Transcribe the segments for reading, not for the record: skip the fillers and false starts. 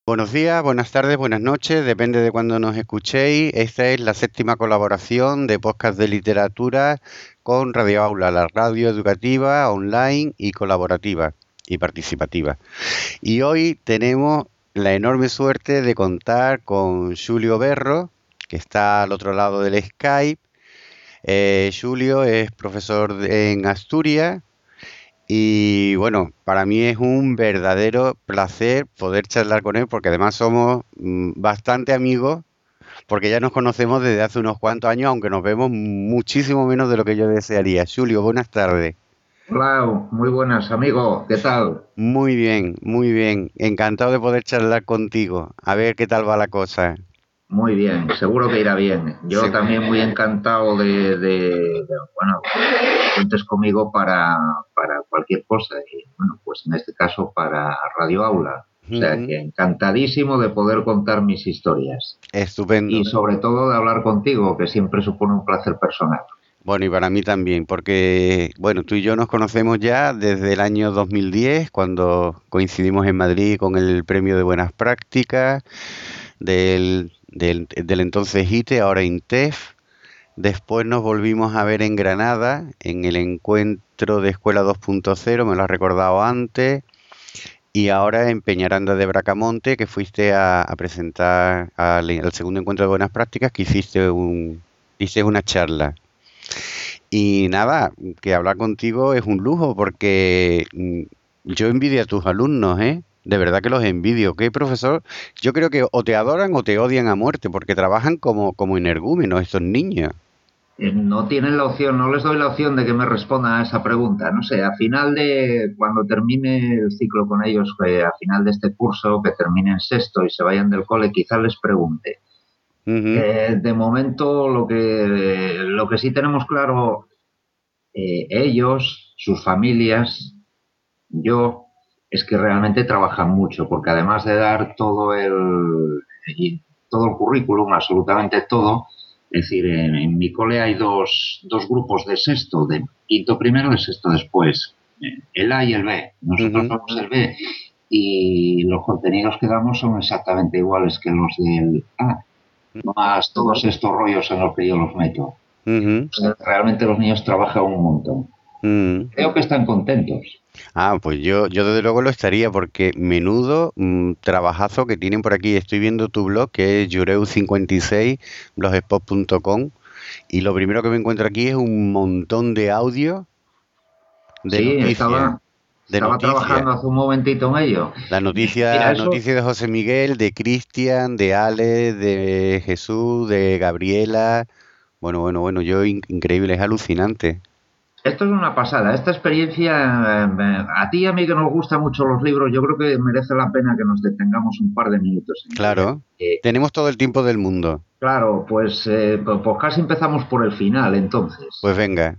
Buenos días, buenas tardes, buenas noches, depende de cuándo nos escuchéis. Esta es la séptima colaboración de podcast de literatura con Radio Aula, la radio educativa, online y colaborativa y participativa. Y hoy tenemos la enorme suerte de contar con Julio Berro, que está al otro lado del Skype. Julio es profesor en Asturias y bueno, para mí es un verdadero placer poder charlar con él porque además somos bastante amigos porque ya nos conocemos desde hace unos cuantos años, aunque nos vemos muchísimo menos de lo que yo desearía. Julio, buenas tardes. Hola, muy buenas, amigo. ¿Qué tal? Muy bien, muy bien. Encantado de poder charlar contigo. A ver qué tal va la cosa. Muy bien, seguro que irá bien. Yo Se- también muy encantado bueno, cuentes conmigo para cualquier cosa. Y bueno, pues en este caso para Radio Aula. O sea Ujú. que encantadísimo de poder contar mis historias. Y Estupendo. sobre todo de hablar contigo, que siempre supone un placer personal. Bueno, y para mí también, porque, bueno, tú y yo nos conocemos ya desde el año 2010, cuando coincidimos en Madrid con el Premio de Buenas Prácticas del entonces ITE, ahora INTEF. Después nos volvimos a ver en Granada, en el encuentro de Escuela 2.0, me lo has recordado antes, y ahora en Peñaranda de Bracamonte, que fuiste a presentar al segundo encuentro de Buenas Prácticas, que hiciste una charla. Y nada, que hablar contigo es un lujo porque yo envidio a tus alumnos, ¿eh? De verdad que los envidio. ¿Qué profesor? Yo creo que o te adoran o te odian a muerte porque trabajan como energúmenos estos niños. No tienen la opción, no les doy la opción de que me respondan a esa pregunta. No sé, a final de, cuando termine el ciclo con ellos, a final de este curso, que terminen sexto y se vayan del cole, quizás les pregunte. Ujú. De momento, lo que sí tenemos claro, ellos, sus familias, yo, es que realmente trabajan mucho, porque además de dar todo el currículum, absolutamente todo, es decir, en mi cole hay dos grupos de sexto, de quinto primero, de sexto después, el A y el B. Nosotros Ujú. somos el B y los contenidos que damos son exactamente iguales que los del A, más todos estos rollos en los que yo los meto. O Ujú. sea, realmente los niños trabajan un montón. Mm. Creo que están contentos. Ah, pues yo desde luego lo estaría porque menudo trabajazo que tienen por aquí. Estoy viendo tu blog que es Yureu56, blogspot.com, y lo primero que me encuentro aquí es un montón de audio de Sí, noticias, de estaba noticias. trabajando hace un momentito en ello. La Mira, noticia, eso, noticia de José Miguel, de Cristian, de Ale, de Jesús, de Gabriela. Bueno, bueno, bueno, increíble, es alucinante. esto es una pasada. Esta experiencia, a ti y a mí que nos gustan mucho los libros, yo creo que merece la pena que nos detengamos un par de minutos en ella. Claro, tenemos todo el tiempo del mundo. Claro, pues casi empezamos por el final, entonces. Pues venga.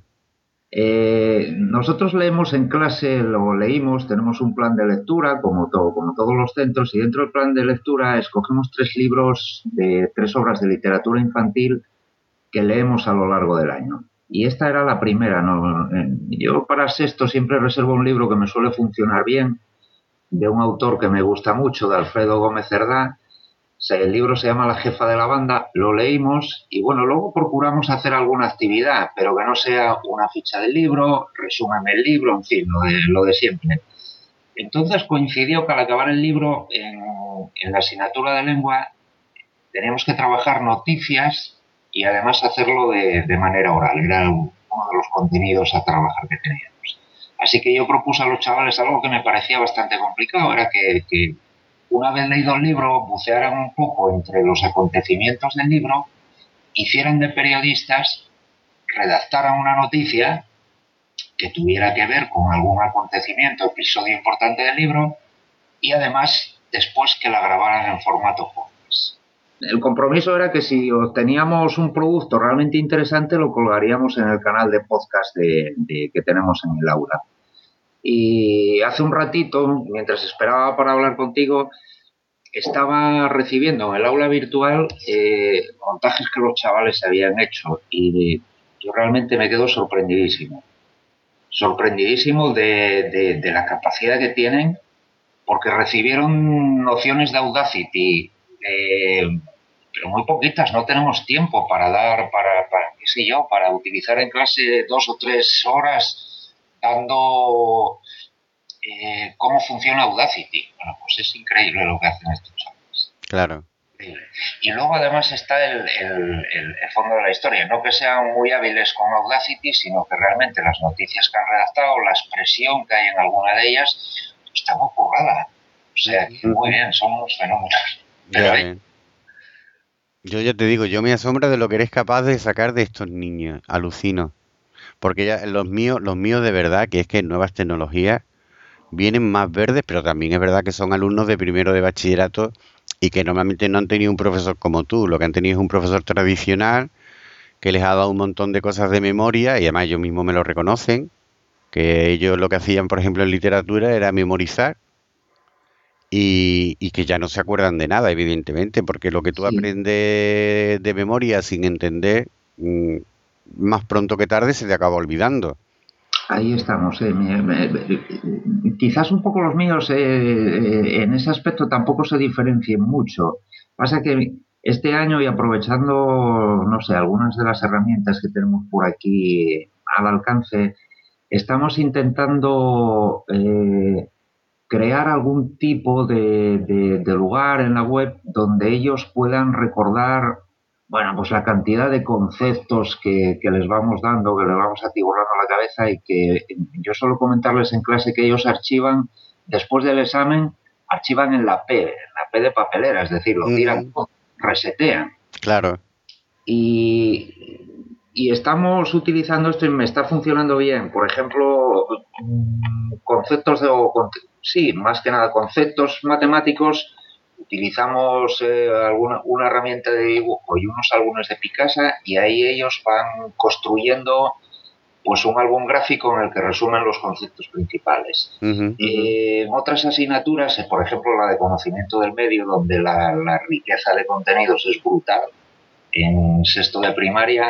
Nosotros leemos en clase, lo leímos, tenemos un plan de lectura, como todos los centros, y dentro del plan de lectura escogemos tres libros de tres obras de literatura infantil que leemos a lo largo del año. Y esta era la primera. ¿No? Yo para sexto siempre reservo un libro que me suele funcionar bien, de un autor que me gusta mucho, de Alfredo Gómez Cerdá. El libro se llama La jefa de la banda, lo leímos y bueno, luego procuramos hacer alguna actividad, pero que no sea una ficha del libro, resúmame el libro, en fin, lo de siempre. Entonces coincidió que al acabar el libro, en la asignatura de lengua, teníamos que trabajar noticias y además hacerlo de manera oral. Era uno de los contenidos a trabajar que teníamos. Así que yo propuse a los chavales algo que me parecía bastante complicado, era que una vez leído el libro, bucearan un poco entre los acontecimientos del libro, hicieran de periodistas, redactaran una noticia que tuviera que ver con algún acontecimiento, episodio importante del libro, y además después que la grabaran en formato podcast. El compromiso era que si obteníamos un producto realmente interesante, lo colgaríamos en el canal de podcast que tenemos en el aula. Y hace un ratito, mientras esperaba para hablar contigo, estaba recibiendo en el aula virtual montajes que los chavales habían hecho y yo realmente me quedo sorprendidísimo. Sorprendidísimo de la capacidad que tienen porque recibieron nociones de Audacity, pero muy poquitas. No tenemos tiempo para qué sé yo, para utilizar en clase 2 o 3 horas dando cómo funciona Audacity. Bueno, pues es increíble lo que hacen estos chavales. Claro. Y luego además está el fondo de la historia. No que sean muy hábiles con Audacity, sino que realmente las noticias que han redactado, la expresión que hay en alguna de ellas, está muy currada. O sea, que muy bien, son unos fenómenos. Pero yo ya te digo, yo me asombro de lo que eres capaz de sacar de estos niños. Alucino. Porque ya los míos de verdad, que es que nuevas tecnologías vienen más verdes, pero también es verdad que son alumnos de primero de bachillerato y que normalmente no han tenido un profesor como tú. Lo que han tenido es un profesor tradicional que les ha dado un montón de cosas de memoria y además ellos mismos me lo reconocen, que ellos lo que hacían, por ejemplo, en literatura era memorizar y que ya no se acuerdan de nada, evidentemente, porque lo que tú sí, aprendes de memoria sin entender, más pronto que tarde se te acaba olvidando. ahí estamos. Quizás un poco los míos en ese aspecto tampoco se diferencien mucho. Pasa que este año y aprovechando, no sé, algunas de las herramientas que tenemos por aquí al alcance, estamos intentando crear algún tipo de lugar en la web donde ellos puedan recordar, bueno, pues la cantidad de conceptos que les vamos dando, que les vamos atiborrando a la cabeza y que yo suelo comentarles en clase que ellos archivan, después del examen, archivan en la P de papelera, es decir, lo tiran Ujú. todo, resetean. Claro. Y estamos utilizando esto y me está funcionando bien. Por ejemplo, conceptos sí, más que nada conceptos matemáticos. Utilizamos una herramienta de dibujo y unos álbumes de Picasa y ahí ellos van construyendo pues un álbum gráfico en el que resumen los conceptos principales. Ujú. En otras asignaturas, por ejemplo la de conocimiento del medio, donde la riqueza de contenidos es brutal, en sexto de primaria,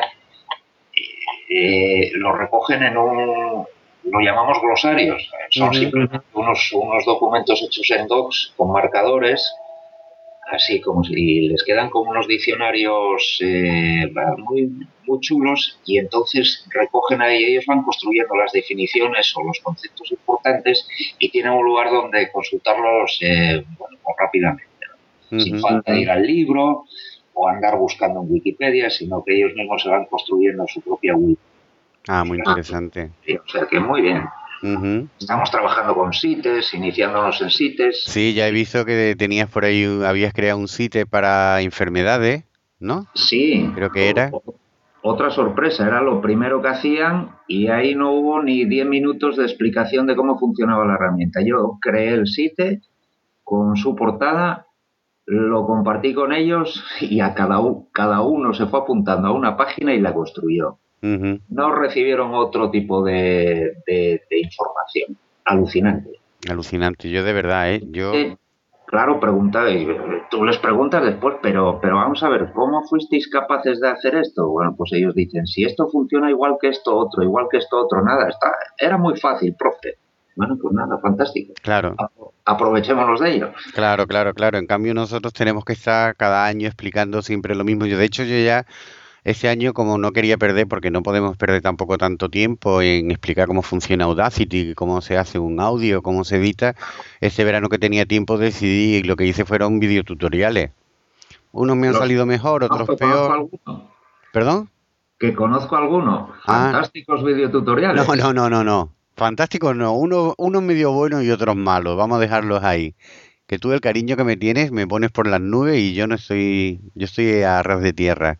lo recogen lo llamamos glosarios, son Ujú. simplemente unos documentos hechos en docs con marcadores, así como si les quedan como unos diccionarios muy, muy chulos, y entonces recogen ahí, ellos van construyendo las definiciones o los conceptos importantes y tienen un lugar donde consultarlos bueno, pues rápidamente, ¿no? Sin Ujú. falta de ir al libro o andar buscando en Wikipedia, sino que ellos mismos se van construyendo su propia wiki. Ah, muy interesante. O sea que muy bien. Ujú. Estamos trabajando con CITES, iniciándonos en CITES. Sí, ya he visto que tenías por ahí, habías creado un sitio para enfermedades, ¿no? Sí, Creo que era. otra sorpresa, era lo primero que hacían y ahí no hubo ni 10 minutos de explicación de cómo funcionaba la herramienta. Yo creé el site con su portada, lo compartí con ellos y cada uno se fue apuntando a una página y la construyó. Ujú. No recibieron otro tipo de información. Alucinante. Alucinante. Yo de verdad, ¿eh? Yo, Claro, tú les preguntas después, pero vamos a ver, ¿cómo fuisteis capaces de hacer esto? Bueno, pues ellos dicen, si esto funciona igual que esto otro, igual que esto otro, nada, era muy fácil, profe. Bueno, pues nada, fantástico. claro, Aprovechémonos de ello. claro, claro, claro. En cambio, nosotros tenemos que estar cada año explicando siempre lo mismo. Yo, de hecho, yo ya ese año, como no quería perder, porque no podemos perder tampoco tanto tiempo en explicar cómo funciona Audacity, cómo se hace un audio, cómo se edita, este verano que tenía tiempo decidí y lo que hice fueron videotutoriales. Unos me han Los salido mejor, otros conozco peor. alguno, ¿Perdón? que conozco alguno, Ah, fantásticos no, no, videotutoriales. no, no, no. Fantásticos no. Unos medio buenos y otros malos. Vamos a dejarlos ahí. Que tú el cariño que me tienes me pones por las nubes y yo estoy a ras de tierra.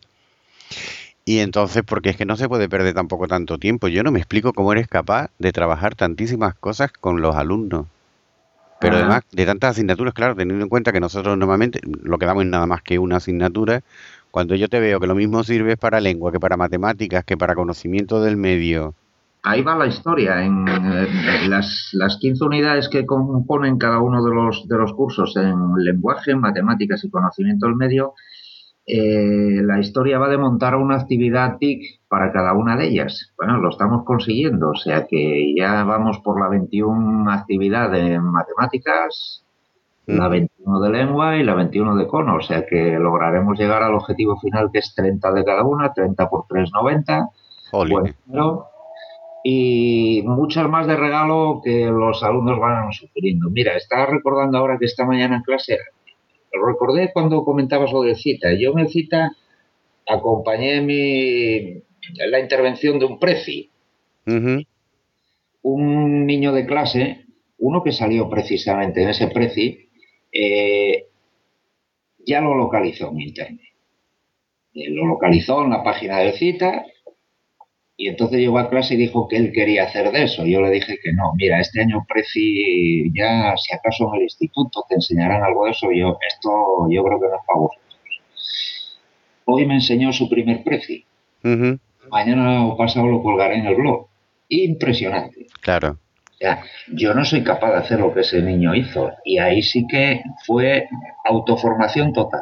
Y entonces, porque es que no se puede perder tampoco tanto tiempo. Yo no me explico cómo eres capaz de trabajar tantísimas cosas con los alumnos. Pero Ah, además de tantas asignaturas, claro, teniendo en cuenta que nosotros normalmente lo que damos es nada más que una asignatura, cuando yo te veo que lo mismo sirve para lengua, que para matemáticas, que para conocimiento del medio. ahí va la historia. En las 15 unidades que componen cada uno de los cursos en lenguaje, matemáticas y conocimiento del medio, la historia va de montar una actividad TIC para cada una de ellas. Bueno, lo estamos consiguiendo, o sea que ya vamos por la 21 actividad en matemáticas la 21 de lengua y la 21 de cono, o sea que lograremos llegar al objetivo final que es 30 de cada una, 30 por 3, 90, buen Jolines. número, y muchas más de regalo que los alumnos van sugiriendo. Mira, estaba recordando ahora que esta mañana en clase, lo recordé cuando comentabas lo de cita. Yo en el cita acompañé la intervención de un preci, un niño de clase, uno que salió precisamente en ese preci, ya lo localizó en internet. Lo localizó en la página de cita y entonces llegó a clase y dijo que él quería hacer de eso. Yo le dije que no, mira, este año preci ya si acaso en el instituto te enseñarán algo de eso. Esto yo creo que no es para vosotros. Hoy me enseñó su primer preci. Mañana o pasado lo colgaré en el blog. Impresionante. Claro. O sea, yo no soy capaz de hacer lo que ese niño hizo. Y ahí sí que fue autoformación total.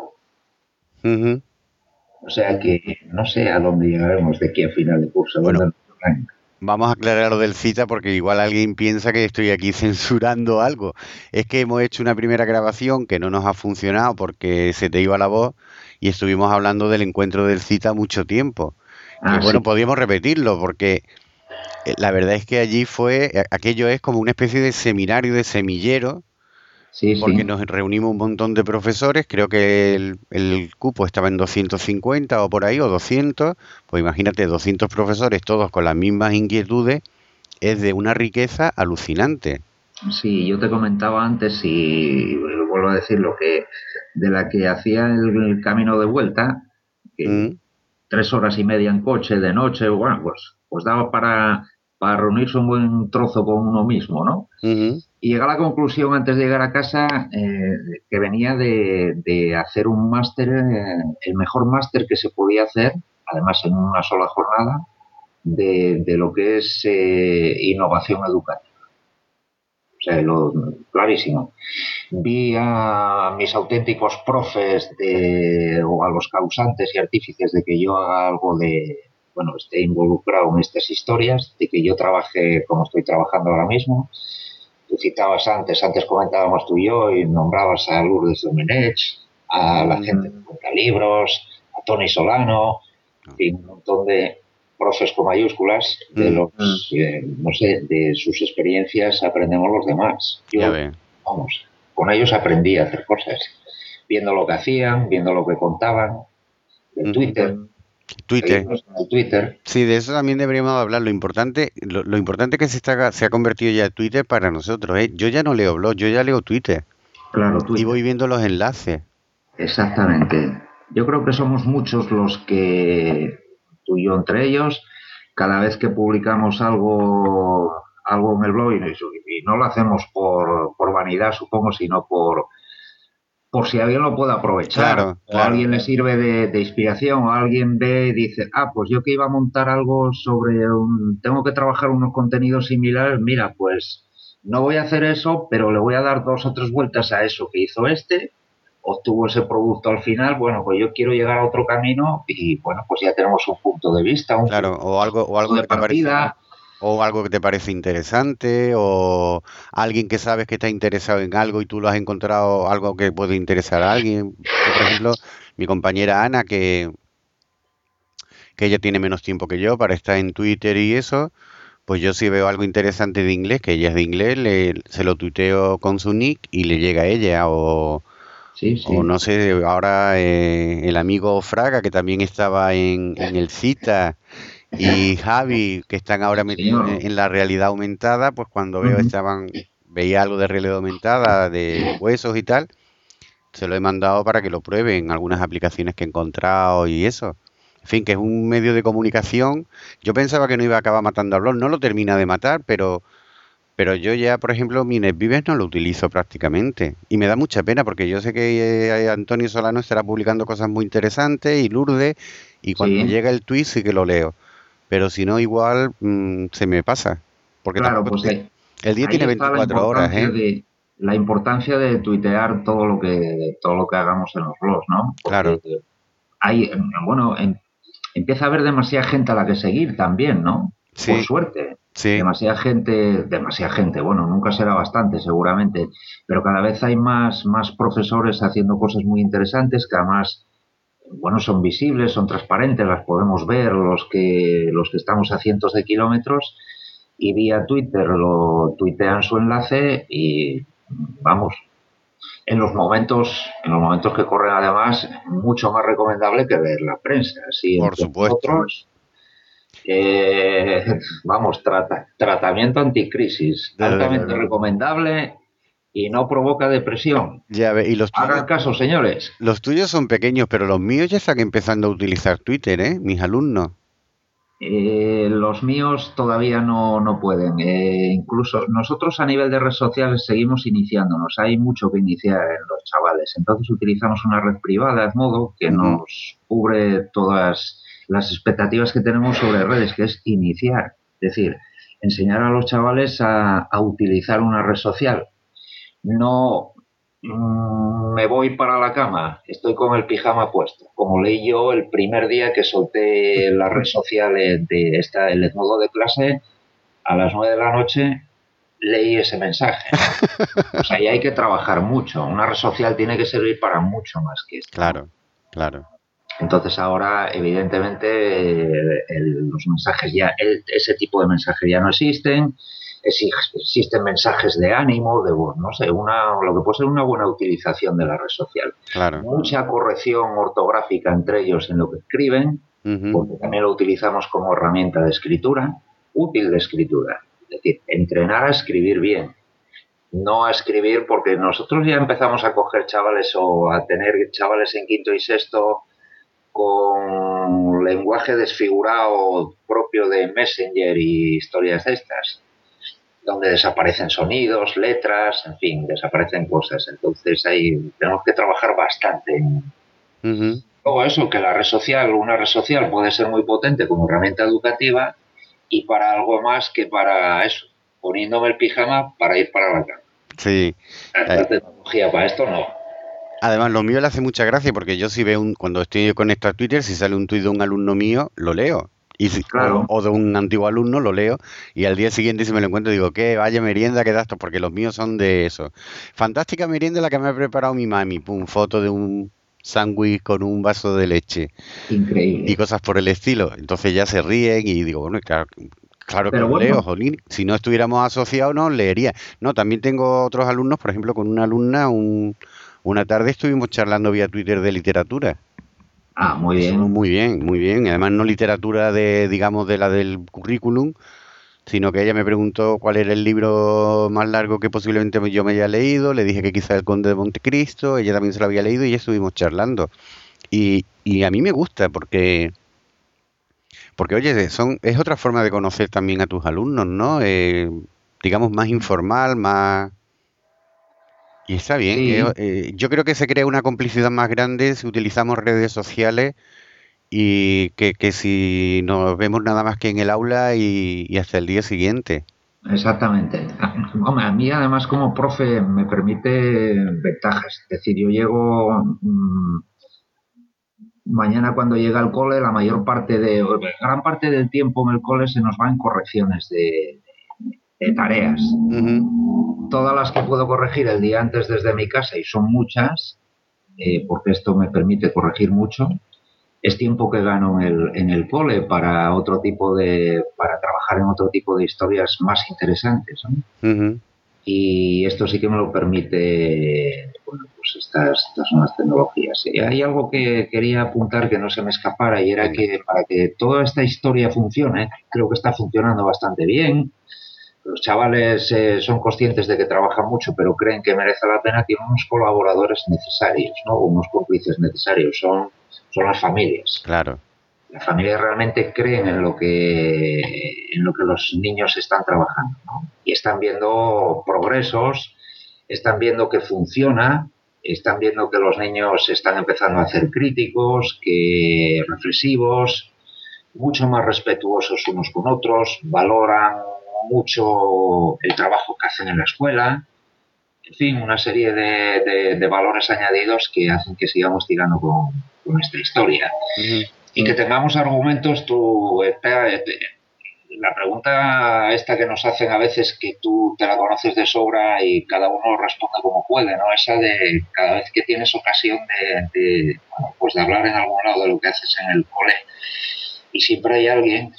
O sea que no sé a dónde llegaremos de aquí a final de curso. Bueno, vamos a aclarar lo del cita porque igual alguien piensa que estoy aquí censurando algo. Es que hemos hecho una primera grabación que no nos ha funcionado porque se te iba la voz y estuvimos hablando del encuentro del cita mucho tiempo. Que bueno, sí, podíamos repetirlo porque la verdad es que allí aquello es como una especie de seminario, de semillero, porque nos reunimos un montón de profesores, creo que el cupo estaba en 250 o por ahí, o 200, pues imagínate, 200 profesores, todos con las mismas inquietudes, es de una riqueza alucinante. Sí, yo te comentaba antes, y vuelvo a decir lo que de la que hacía el camino de vuelta, que 3 horas y media en coche de noche, bueno, pues daba para reunirse un buen trozo con uno mismo, ¿no? Y llegué a la conclusión antes de llegar a casa que venía de hacer un máster, el mejor máster que se podía hacer, además en una sola jornada, de lo que es innovación educativa. O sea, clarísimo. Vi a mis auténticos profes o a los causantes y artífices de que yo haga algo esté involucrado en estas historias, de que yo trabaje como estoy trabajando ahora mismo. Tú citabas antes comentábamos tú y yo, y nombrabas a Lourdes Domenech, a la gente que cuenta libros, a Tony Solano, y un montón de profes con mayúsculas, de los, no sé, de sus experiencias aprendemos los demás. Yo, vamos, con ellos aprendí a hacer cosas, viendo lo que hacían, viendo lo que contaban, en Twitter. Twitter. Sí, de eso también deberíamos hablar. Lo importante que se ha convertido ya Twitter para nosotros. Yo ya no leo blog, yo ya leo Twitter. Claro, Twitter. Y voy viendo los enlaces. Exactamente. Yo creo que somos muchos los que, tú y yo entre ellos, cada vez que publicamos algo en el blog, y no lo hacemos por vanidad, supongo, sino por si alguien lo puede aprovechar, claro. O a alguien le sirve de inspiración, o alguien ve y dice, pues yo que iba a montar algo tengo que trabajar unos contenidos similares, mira, pues no voy a hacer eso, pero le voy a dar 2 o 3 vueltas a eso que hizo obtuvo ese producto al final, bueno, pues yo quiero llegar a otro camino y bueno, pues ya tenemos un punto de vista, o algo de partida. O algo que te parece interesante, o alguien que sabes que está interesado en algo y tú lo has encontrado algo que puede interesar a alguien. Yo, por ejemplo, mi compañera Ana, que ella tiene menos tiempo que yo para estar en Twitter y eso, pues yo si veo algo interesante de inglés, que ella es de inglés, se lo tuiteo con su nick y le llega a ella, o no sé, ahora el amigo Fraga, que también estaba en el CITA, y Javi, que están ahora metidos en la realidad aumentada, pues cuando veía algo de realidad aumentada, de huesos y tal, se lo he mandado para que lo prueben, algunas aplicaciones que he encontrado y eso. En fin, que es un medio de comunicación. Yo pensaba que no iba a acabar matando a blog, no lo termina de matar, pero yo ya, por ejemplo, mi NetVives no lo utilizo prácticamente. Y me da mucha pena porque yo sé que Antonio Solano estará publicando cosas muy interesantes y Lourdes, y cuando llega el tweet sí que lo leo. Pero si no, igual se me pasa. Porque claro, pues el día tiene 24 horas, la importancia de tuitear todo lo que hagamos en los blogs, ¿no? Porque claro. empieza a haber demasiada gente a la que seguir también, ¿no? por Sí, suerte. sí, Demasiada gente, bueno, nunca será bastante seguramente, pero cada vez hay más profesores haciendo cosas muy interesantes que además, bueno, son visibles, son transparentes, las podemos ver los que estamos a cientos de kilómetros y vía Twitter lo tuitean su enlace y vamos, en los momentos que corren además, mucho más recomendable que ver la prensa. Así por entre supuesto. nosotros, vamos, tratamiento anticrisis, Desde altamente luego. recomendable y no provoca depresión. Ya ve, y Hagan caso, señores. los tuyos son pequeños, pero los míos ya están empezando a utilizar Twitter, ¿eh? Mis alumnos. Los míos todavía no pueden. Incluso nosotros a nivel de redes sociales seguimos iniciándonos. Hay mucho que iniciar en los chavales. Entonces utilizamos una red privada, de modo que Ujú. nos cubre todas las expectativas que tenemos sobre redes, que es iniciar. Es decir, enseñar a los chavales a utilizar una red social. No me voy para la cama, estoy con el pijama puesto. Como leí yo el primer día que solté la red social el modo de clase, a las 9 de la noche leí ese mensaje, ¿no? O sea, ahí hay que trabajar mucho. Una red social tiene que servir para mucho más que esto, ¿no? Claro, claro. Entonces ahora, evidentemente, los mensajes ese tipo de mensajes ya no existen. Existen mensajes de ánimo, no sé, lo que puede ser una buena utilización de la red social. Claro. Mucha corrección ortográfica entre ellos en lo que escriben, Ujú. porque también lo utilizamos como herramienta de escritura, útil de escritura. Es decir, entrenar a escribir bien, no a escribir, porque nosotros ya empezamos a coger chavales o a tener chavales en quinto y sexto con lenguaje desfigurado propio de Messenger y historias de estas, donde desaparecen sonidos, letras, en fin, desaparecen cosas. Entonces ahí tenemos que trabajar bastante. Ujú. Luego eso, que una red social puede ser muy potente como herramienta educativa y para algo más que para eso, poniéndome el pijama para ir para la cama. Sí. La tecnología para esto no. Además, lo mío le hace mucha gracia porque yo si veo cuando estoy conectado a Twitter, si sale un tuit de un alumno mío, lo leo. Claro, O de un antiguo alumno, lo leo. Y al día siguiente, si me lo encuentro, digo, ¿qué? Vaya merienda que das, porque los míos son de eso. Fantástica merienda la que me ha preparado mi mami. Pum, foto de un sándwich con un vaso de leche y increíble. cosas por el estilo. Entonces ya se ríen y digo, bueno, claro, claro que Pero los leo, bueno, jolín. Si no estuviéramos asociados, no leería. No, también tengo otros alumnos, por ejemplo, con una alumna, una tarde estuvimos charlando vía Twitter de literatura. muy Estuvo bien. muy bien, muy bien. Además, no literatura de, digamos, de la del currículum, sino que ella me preguntó cuál era el libro más largo que posiblemente yo me haya leído. Le dije que quizá El Conde de Montecristo, ella también se lo había leído y ya estuvimos charlando. Y a mí me gusta porque oye, es otra forma de conocer también a tus alumnos, ¿no? Digamos, más informal, más... Y está bien. Sí, Yo creo que se crea una complicidad más grande si utilizamos redes sociales y que si nos vemos nada más que en el aula y hasta el día siguiente. exactamente. Hombre, a mí además como profe me permite ventajas. Es decir, yo llego mañana cuando llega al cole, gran parte del tiempo en el cole se nos va en correcciones de tareas. Ujú. Todas las que puedo corregir el día antes desde mi casa, y son muchas, porque esto me permite corregir mucho, es tiempo que gano en el cole para trabajar en otro tipo de historias más interesantes, ¿no? Ujú. Y esto sí que me lo permite, bueno, pues estas nuevas tecnologías. Hay algo que quería apuntar que no se me escapara y era Venga. que para que toda esta historia funcione, creo que está funcionando bastante bien. Los chavales son conscientes de que trabajan mucho, pero creen que merece la pena. Tienen unos colaboradores necesarios, ¿no? Unos cómplices necesarios. Son las familias. Claro. Las familias realmente creen en lo que los niños están trabajando, ¿no? Y están viendo progresos, están viendo que funciona, están viendo que los niños están empezando a ser críticos, que reflexivos, mucho más respetuosos unos con otros, valoran mucho el trabajo que hacen en la escuela, en fin, una serie de valores añadidos que hacen que sigamos tirando con esta historia. Ujú. Y que tengamos argumentos, la pregunta esta que nos hacen a veces, que tú te la conoces de sobra y cada uno responde como puede, ¿no? Esa de cada vez que tienes ocasión bueno, pues de hablar en algún lado de lo que haces en el cole, y siempre hay alguien,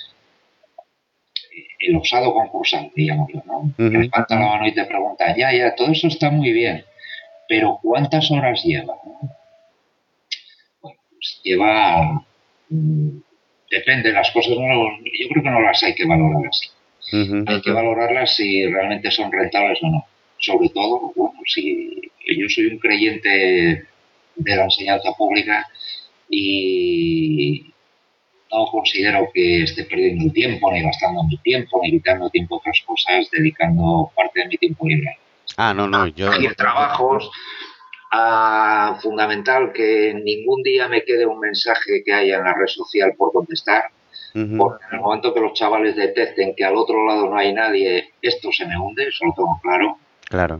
el osado concursante, digámoslo, ¿no? Que levanta la mano y te pregunta, ya, todo eso está muy bien, pero ¿cuántas horas lleva? Bueno, pues lleva... depende, las cosas yo creo que no las hay que valorar así. Hay que valorarlas si realmente son rentables o no. Sobre todo, bueno, si yo soy un creyente de la enseñanza pública y no considero que esté perdiendo el tiempo, ni gastando mi tiempo, ni quitando tiempo a otras cosas, dedicando parte de mi tiempo libre. A trabajos, fundamental que ningún día me quede un mensaje que haya en la red social por contestar, porque en el momento que los chavales detecten que al otro lado no hay nadie, esto se me hunde, eso lo tengo claro. Claro.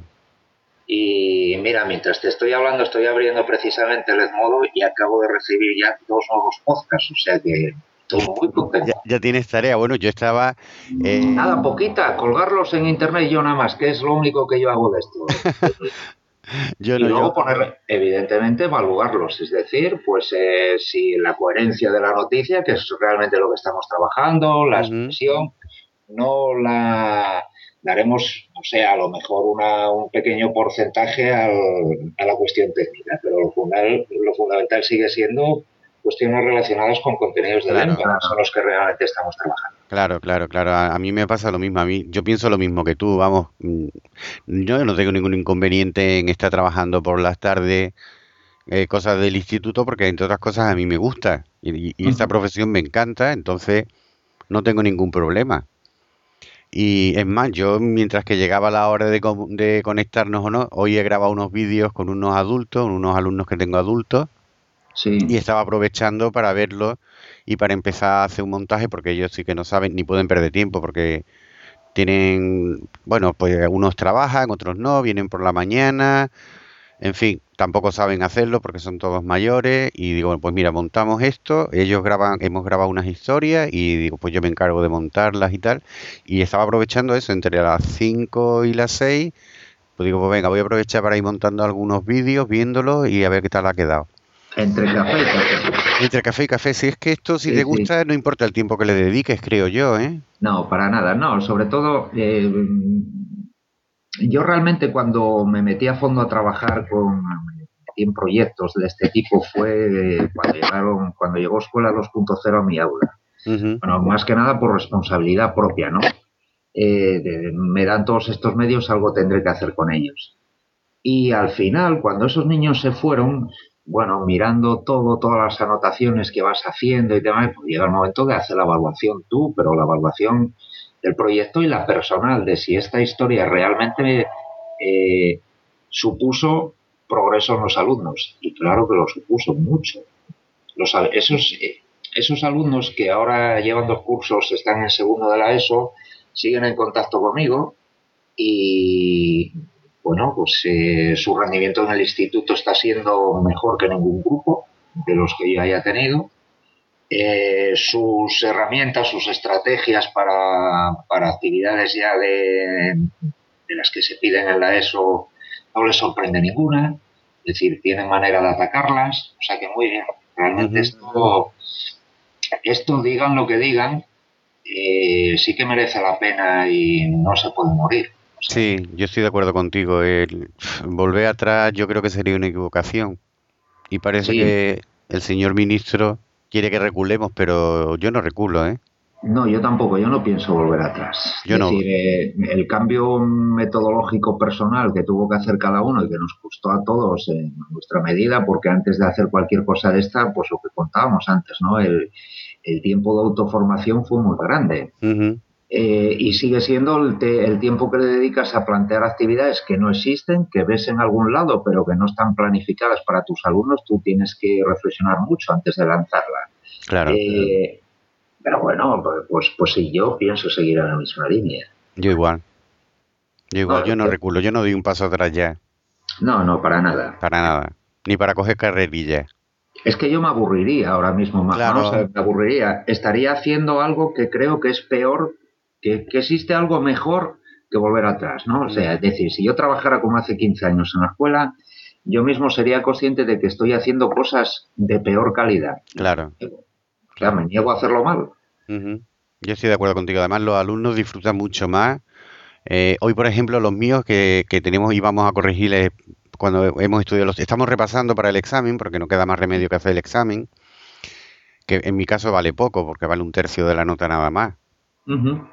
Y mira, mientras te estoy hablando, estoy abriendo precisamente el Edmodo y acabo de recibir ya 2 nuevos podcasts, o sea que todo muy contento. Ya tienes tarea. Bueno, yo estaba... Nada, poquita, colgarlos en internet yo nada más, que es lo único que yo hago de esto. Luego poner, evidentemente, evaluarlos, es decir, pues si la coherencia de la noticia, que es realmente lo que estamos trabajando, la expresión, no la daremos, o sea, a lo mejor un pequeño porcentaje a la cuestión técnica, pero lo fundamental sigue siendo cuestiones relacionadas con contenidos de venta, que son los que realmente estamos trabajando. Claro. A mí me pasa lo mismo. Yo pienso lo mismo que tú. Vamos, yo no tengo ningún inconveniente en estar trabajando por las tardes cosas del instituto, porque entre otras cosas a mí me gusta y esta profesión me encanta, entonces no tengo ningún problema. Y es más, yo mientras que llegaba la hora de conectarnos o no, hoy he grabado unos vídeos con unos adultos, unos alumnos que tengo adultos, y estaba aprovechando para verlos y para empezar a hacer un montaje, porque ellos sí que no saben ni pueden perder tiempo, porque tienen, bueno, pues unos trabajan, otros no, vienen por la mañana, en fin, tampoco saben hacerlo porque son todos mayores, y digo, pues mira, montamos esto, hemos grabado unas historias y digo, pues yo me encargo de montarlas y tal, y estaba aprovechando eso entre las 5 y las 6, pues digo, pues venga, voy a aprovechar para ir montando algunos vídeos, viéndolos y a ver qué tal ha quedado. Entre café y café. Entre café y café, si es que esto, si te gusta, no importa el tiempo que le dediques, creo yo, ¿eh? No, para nada, no, sobre todo... yo realmente cuando me metí a fondo a trabajar en proyectos de este tipo fue cuando llegó Escuela 2.0 a mi aula. Bueno, más que nada por responsabilidad propia, ¿no? Me dan todos estos medios, algo tendré que hacer con ellos. Y al final, cuando esos niños se fueron, bueno, mirando todas las anotaciones que vas haciendo y demás, pues llega el momento de hacer la evaluación tú, pero la evaluación del proyecto y la personal, de si esta historia realmente supuso progreso en los alumnos. Y claro que lo supuso mucho. Esos alumnos que ahora llevan 2 cursos, están en segundo de la ESO, siguen en contacto conmigo y, bueno, pues su rendimiento en el instituto está siendo mejor que ningún grupo de los que yo haya tenido. Sus herramientas, sus estrategias para actividades ya de las que se piden en la ESO no les sorprende ninguna, es decir, tienen manera de atacarlas, o sea que muy bien. Realmente esto digan lo que digan, sí que merece la pena y no se puede morir. O sea, sí, yo estoy de acuerdo contigo. Volver atrás yo creo que sería una equivocación. Y parece que el señor ministro quiere que reculemos, pero yo no reculo, ¿eh? No, yo tampoco, yo no pienso volver atrás. Es decir, el cambio metodológico personal que tuvo que hacer cada uno y que nos costó a todos en nuestra medida, porque antes de hacer cualquier cosa de esta, pues lo que contábamos antes, ¿no? El tiempo de autoformación fue muy grande. Y sigue siendo el tiempo que le dedicas a plantear actividades que no existen, que ves en algún lado, pero que no están planificadas para tus alumnos. Tú tienes que reflexionar mucho antes de lanzarla. Claro. Pero bueno, pues sí, yo pienso seguir en la misma línea. Yo igual, yo no reculo, yo no doy un paso atrás ya. No, para nada. Para nada, ni para coger carrerilla. Es que yo me aburriría ahora mismo más, claro. ¿no? O sea, me aburriría. Estaría haciendo algo que creo que es peor que existe algo mejor que volver atrás, ¿no? O sea, es decir, si yo trabajara como hace 15 años en la escuela, yo mismo sería consciente de que estoy haciendo cosas de peor calidad. Claro, O sea, me claro. niego a hacerlo mal. Ujú. Yo estoy de acuerdo contigo. Además, los alumnos disfrutan mucho más. Hoy, por ejemplo, los míos que tenemos íbamos a corregirles cuando hemos estudiado estamos repasando para el examen, porque no queda más remedio que hacer el examen, que en mi caso vale poco, porque vale un tercio de la nota nada más. Ujú.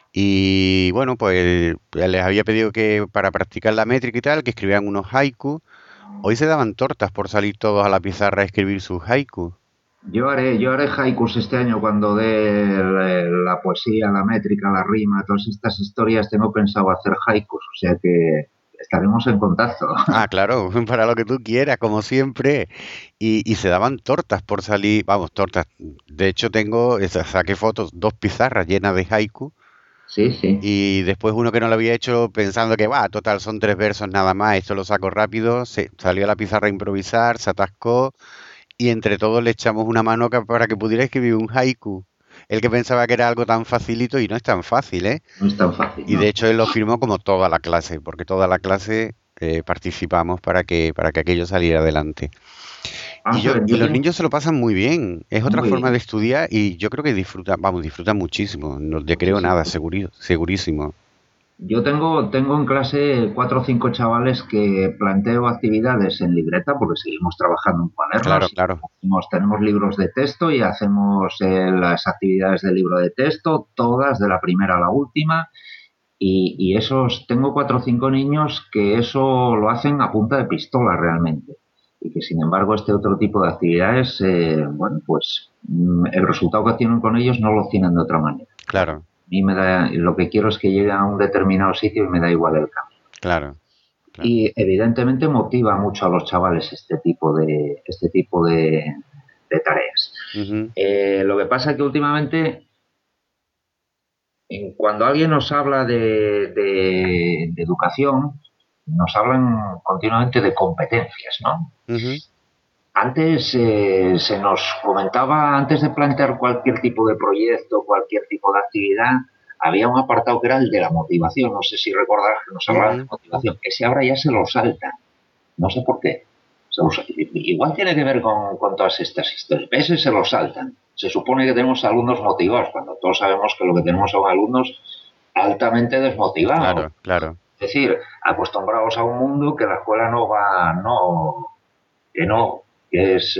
Y bueno, pues les había pedido que para practicar la métrica y tal, que escribieran unos haikus. Hoy se daban tortas por salir todos a la pizarra a escribir sus haikus. Yo haré haikus este año cuando dé la poesía, la métrica, la rima, todas estas historias. Tengo pensado hacer haikus, o sea que estaremos en contacto. Ah, claro, para lo que tú quieras, como siempre. Y se daban tortas por salir, vamos, tortas. De hecho, saqué fotos, dos pizarras llenas de haiku. Sí, sí. Y después uno que no lo había hecho pensando que, va, total, son 3 versos nada más, esto lo saco rápido. Salió a la pizarra a improvisar, se atascó. Y entre todos le echamos una mano para que pudiera escribir un haiku. El que pensaba que era algo tan facilito y no es tan fácil, ¿eh? No es tan fácil, Y de ¿no? hecho él lo firmó como toda la clase, porque toda la clase participamos para que aquello saliera adelante. Y Vamos a yo, ver, y yo los tengo niños se lo pasan muy bien. Es otra muy forma de bien, estudiar y yo creo que disfrutan, vamos, disfrutan muchísimo. No te creo muchísimo. nada, segurísimo. Yo tengo en clase cuatro o cinco chavales que planteo actividades en libreta porque seguimos trabajando en Claro, cuadernos. claro. Tenemos libros de texto y hacemos las actividades del libro de texto, todas de la primera a la última. Y esos, tengo cuatro o cinco niños que eso lo hacen a punta de pistola realmente. Y que sin embargo este otro tipo de actividades, bueno, pues el resultado que tienen con ellos no lo tienen de otra manera. Bueno, Claro, a mí lo que quiero es que lleguen a un determinado sitio y me da igual el camino. claro, claro. Y evidentemente motiva mucho a los chavales este tipo de tareas. Ujú, Lo que pasa es que últimamente cuando alguien nos habla de educación, nos hablan continuamente de competencias, ¿no? ujú. Antes se nos comentaba, antes de plantear cualquier tipo de proyecto, cualquier tipo de actividad, había un apartado que era el de la motivación. No sé si recordarás que nos hablaban de Ujú. motivación. Ese ahora ya se lo saltan. No sé por qué. Igual tiene que ver con todas estas historias. Ese se lo saltan. Se supone que tenemos alumnos motivados, cuando todos sabemos que lo que tenemos son alumnos altamente desmotivados. Claro, claro. Es decir, acostumbrados a un mundo que la escuela no va, no, que es,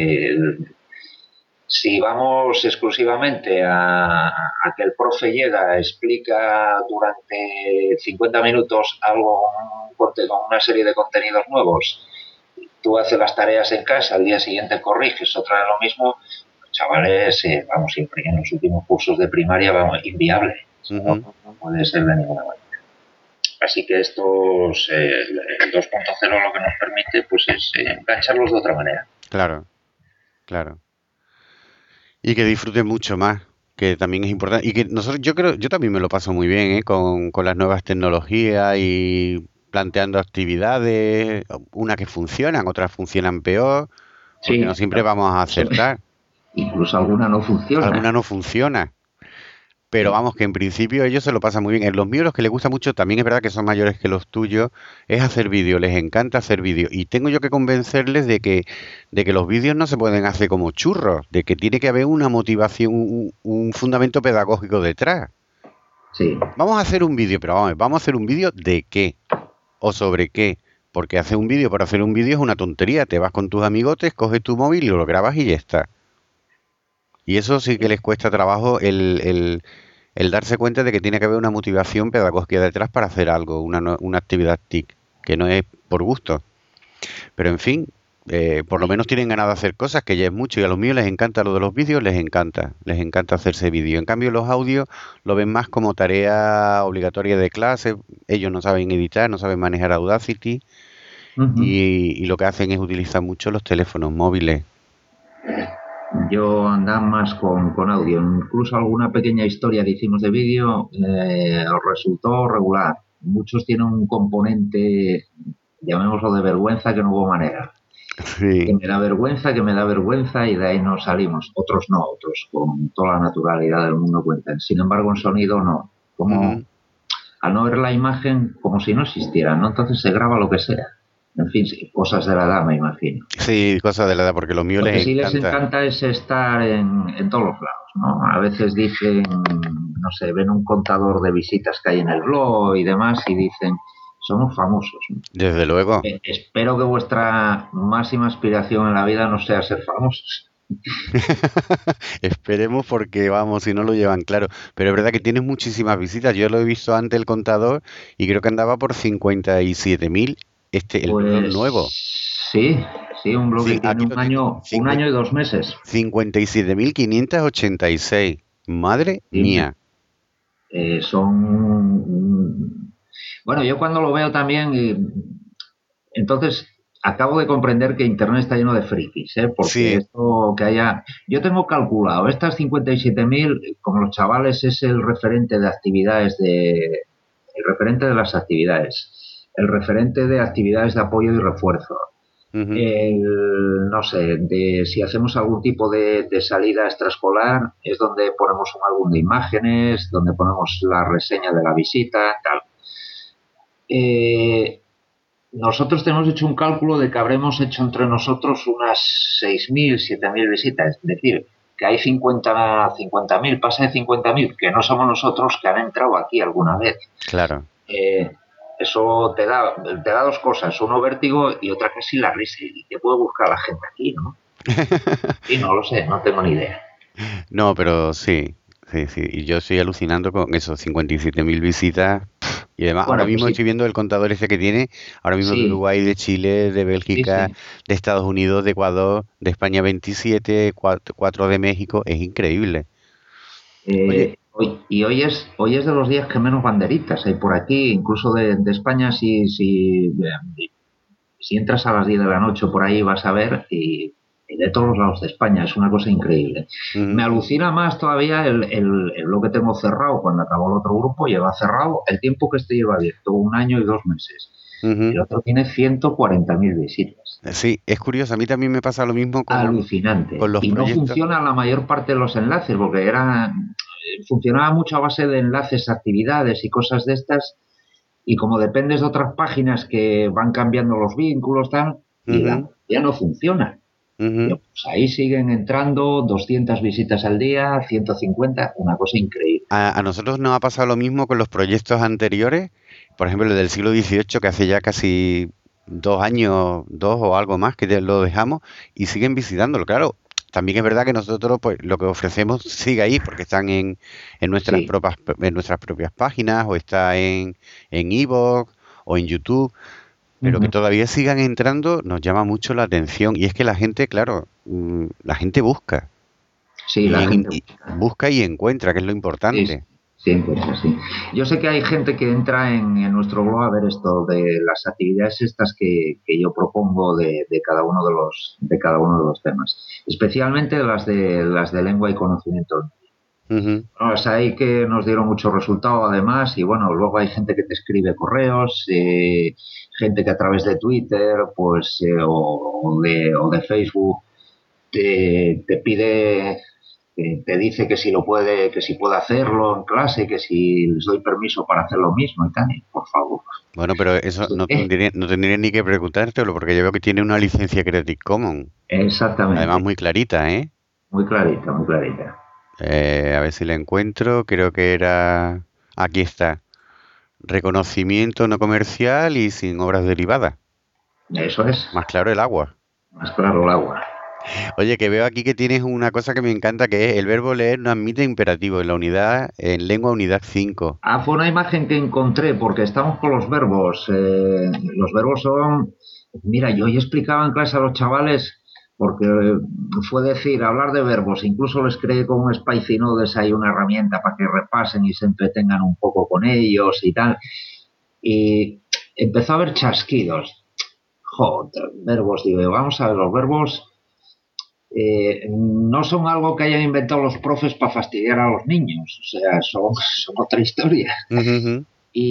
si vamos exclusivamente a que el profe llega, explica durante 50 minutos algo, con una serie de contenidos nuevos, tú haces las tareas en casa, al día siguiente corriges otra vez lo mismo, los chavales, vamos, siempre en los últimos cursos de primaria, vamos, inviable. No, Ujú. no puede ser de ninguna manera. Así que estos, el 2.0 lo que nos permite pues es engancharlos de otra manera. Claro, claro. Y que disfruten mucho más, que también es importante. Y que nosotros, yo también me lo paso muy bien, con las nuevas tecnologías y planteando actividades, unas que funcionan, otras funcionan peor, porque no Sí, siempre vamos a acertar. incluso alguna no funciona. Alguna no funciona. Pero Sí. vamos, que en principio ellos se lo pasan muy bien. En los míos, los que les gusta mucho, también es verdad que son mayores que los tuyos, es hacer vídeos, les encanta hacer vídeos. Y tengo yo que convencerles de que los vídeos no se pueden hacer como churros, de que tiene que haber una motivación, un fundamento pedagógico detrás. Sí. Vamos a hacer un vídeo, pero vamos a hacer un vídeo de qué o sobre qué. Porque hacer un vídeo por hacer un vídeo es una tontería. Te vas con tus amigotes, coges tu móvil y lo grabas y ya está. Y eso sí que les cuesta trabajo el darse cuenta de que tiene que haber una motivación pedagógica detrás para hacer algo, una actividad TIC, que no es por gusto. Pero en fin, por lo menos tienen ganas de hacer cosas, que ya es mucho, y a los míos les encanta lo de los vídeos, les encanta hacerse vídeo. En cambio, los audios lo ven más como tarea obligatoria de clase, ellos no saben editar, no saben manejar Audacity, Ujú. y lo que hacen es utilizar mucho los teléfonos móviles. Yo andaba más con audio. Incluso alguna pequeña historia que hicimos de vídeo resultó regular. Muchos tienen un componente, llamémoslo de vergüenza, que no hubo manera. Que Sí, me da vergüenza, que me da vergüenza y de ahí nos salimos. Otros no, otros con toda la naturalidad del mundo cuentan. Sin embargo, en sonido no. como Ujú. al no ver la imagen como si no existiera, ¿no? Entonces se graba lo que sea. En fin, sí, cosas de la edad, me imagino. Sí, cosas de la edad, porque lo mío Lo que les sí les encanta. encanta es estar en todos los lados, ¿no? A veces dicen, no sé, ven un contador de visitas que hay en el blog y demás y dicen, somos famosos, ¿no? Desde luego. Espero que vuestra máxima aspiración en la vida no sea ser famosos. Esperemos porque vamos, si no lo llevan claro. Pero es verdad que tienes muchísimas visitas. Yo lo he visto ante el contador y creo que andaba por 57.000 el blog nuevo. Sí, sí, un blog que Sí, tiene aquí lo tengo. un año y 2 meses. 57.586. Madre Sí, mía. bueno, yo cuando lo veo también, entonces acabo de comprender que Internet está lleno de frikis, ¿eh? Porque Sí. esto que haya... Yo tengo calculado, estas 57.000, como los chavales, es el referente de actividades el referente de las actividades, el referente de actividades de apoyo y refuerzo. Ujú. No sé, si hacemos algún tipo de salida extraescolar, es donde ponemos un álbum de imágenes, donde ponemos la reseña de la visita, tal. Eh, Nosotros tenemos hecho un cálculo de que habremos hecho entre nosotros unas 6.000, 7.000 visitas. Es decir, que hay 50.000, pasa de 50.000, que no somos nosotros, que han entrado aquí alguna vez. Claro. Eh, Eso te da dos cosas, uno vértigo y otra casi la risa. ¿Y qué puede buscar la gente aquí, no? Y no lo sé, no tengo ni idea. No, pero sí, sí, sí. Y yo estoy alucinando con esos 57.000 visitas. Y además, ahora Bueno, pues mismo sí, estoy viendo el contador ese que tiene, ahora mismo de sí, Uruguay, de Chile, de sí, Bélgica, sí. de Estados Unidos, de Ecuador, de España 27, 4 de México. Es increíble. Oye, Hoy es de los días que menos banderitas hay por aquí, incluso de España, si entras a las 10 de la noche por ahí vas a ver y de todos los lados de España, es una cosa increíble. Me ujú, alucina más todavía el lo que tengo cerrado cuando acabó el otro grupo, lleva cerrado el tiempo que este lleva abierto, un año y 2 meses. El ujú. otro tiene 140.000 visitas. Sí, es curioso, a mí también me pasa lo mismo con Alucinante. los Y no proyectos. funciona la mayor parte de los enlaces, porque funcionaba mucho a base de enlaces, actividades y cosas de estas, y como dependes de otras páginas que van cambiando los vínculos, tal, Ujú, ya no funciona. ujú. Pues ahí siguen entrando 200 visitas al día, 150, una cosa increíble. A nosotros nos ha pasado lo mismo con los proyectos anteriores, por ejemplo, el del siglo XVIII, que hace ya casi 2 años, dos o algo más que ya lo dejamos, y siguen visitándolo. Claro, también es verdad que nosotros, pues, lo que ofrecemos sigue ahí, porque están Sí. en nuestras propias páginas, o está en iVoox, o en YouTube, pero que Ujú. todavía sigan entrando nos llama mucho la atención. Y es que la gente, claro, la gente busca, Sí, la gente y busca. busca y encuentra, que es lo Sí, importante. siempre es así. Yo sé que hay gente que entra en nuestro blog a ver esto de las actividades estas que yo propongo de cada uno de los temas, especialmente las de lengua y conocimiento. Ujú. No, es ahí que nos dieron mucho resultado además y bueno, luego hay gente que te escribe correos, gente que a través de Twitter pues o de Facebook te pide, te dice que si lo puede, que si puede hacerlo en clase, que si les doy permiso para hacer lo mismo y tal, y por favor. Bueno, pero eso no tendría ni que preguntártelo, porque yo veo que tiene una licencia Creative Commons, además Exactamente, muy clarita, ¿eh? muy clarita, muy clarita. A ver si la encuentro, creo que era... Aquí está, reconocimiento no comercial y sin obras derivadas, Eso es, más claro el agua. más claro el agua. Oye, que veo aquí que tienes una cosa que me encanta, que es el verbo leer no admite imperativo en la unidad, en lengua unidad 5. Fue una imagen que encontré porque estamos con los verbos. Los verbos son, mira, yo ya explicaba en clase a los chavales porque fue decir, hablar de verbos, incluso les creé con un Spicy Nodes ahí una herramienta para que repasen y se entretengan un poco con ellos y tal. Y empezó a haber chasquidos. Joder, verbos, digo, vamos a ver, los verbos no son algo que hayan inventado los profes para fastidiar a los niños, o sea, son otra historia. Ujú,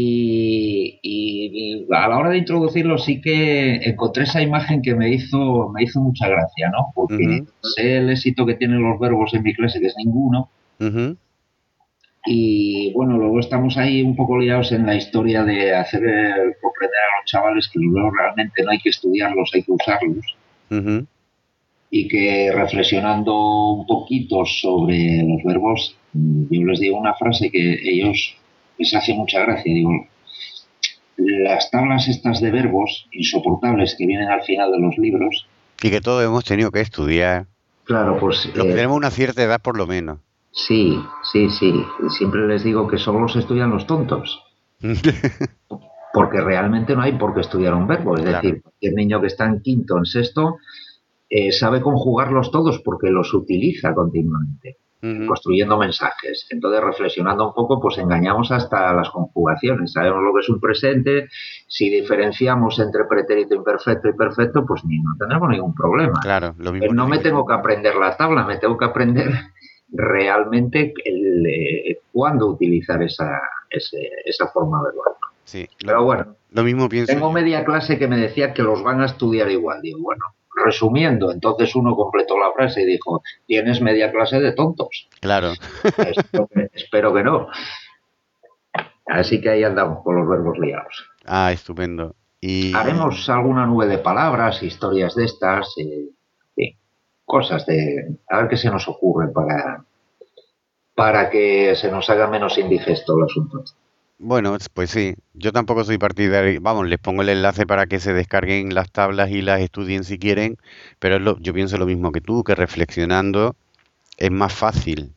Y a la hora de introducirlo sí que encontré esa imagen que me hizo mucha gracia, ¿no? Porque ujú, sé el éxito que tienen los verbos en mi clase, que es ninguno, ujú, Y bueno, luego estamos ahí un poco liados en la historia de hacer comprender a los chavales que los verbos realmente no hay que estudiarlos, hay que usarlos. Ujú. Y que reflexionando un poquito sobre los verbos, yo les digo una frase que ellos les hace mucha gracia. Digo, las tablas estas de verbos insoportables que vienen al final de los libros, Y que todos hemos tenido que estudiar. claro, pues Los que tenemos una cierta edad por lo menos. sí, sí, sí. Siempre les digo que solo los estudian los tontos, porque realmente no hay por qué estudiar un verbo. Es Claro. decir, el niño que está en quinto, en sexto, sabe conjugarlos todos porque los utiliza continuamente, Ujú. construyendo mensajes. Entonces, reflexionando un poco, pues engañamos hasta las conjugaciones. Sabemos lo que es un presente. Si diferenciamos entre pretérito imperfecto y perfecto, pues no tenemos ningún problema. Claro, lo mismo te No me digo tengo yo. que aprender la tabla, me tengo que aprender realmente cuándo utilizar esa forma verbal. Sí, Pero bueno, lo mismo pienso tengo yo. media clase que me decía que los van a estudiar igual. Digo, bueno, resumiendo, entonces uno completó la frase y dijo, tienes media clase de tontos. Claro. Espero que no. Así que ahí andamos con los verbos liados. Ah, estupendo. Y Haremos alguna nube de palabras, historias de estas, sí, cosas de... A ver qué se nos ocurre para que se nos haga menos indigesto el asunto. bueno, pues sí, yo tampoco soy partidario. Vamos, les pongo el enlace para que se descarguen las tablas y las estudien si quieren, pero yo pienso lo mismo que tú, que reflexionando es más fácil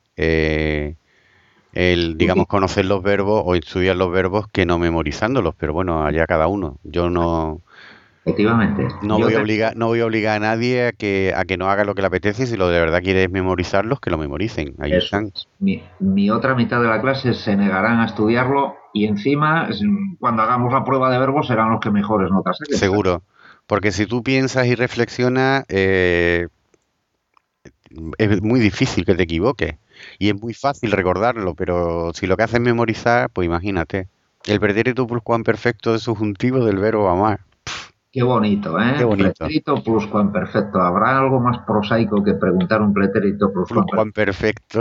digamos, conocer los verbos o estudiar los verbos que no memorizándolos, pero bueno, allá cada uno. Yo Efectivamente. no voy a obligar a nadie a que no haga lo que le apetece, si lo de verdad quiere es memorizarlos, que lo memoricen. Ahí Eso están. es. Mi otra mitad de la clase se negarán a estudiarlo y encima, cuando hagamos la prueba de verbos, serán los que mejores notas saquen. Seguro. Porque si tú piensas y reflexionas, es muy difícil que te equivoques. Y es muy fácil recordarlo, pero si lo que haces es memorizar, pues imagínate. El pretérito pluscuamperfecto de subjuntivo del verbo amar. Qué bonito, Qué ¿eh? bonito. Pretérito pluscuamperfecto. ¿Habrá algo más prosaico que preguntar un pretérito pluscuamperfecto? Pluscuamperfecto.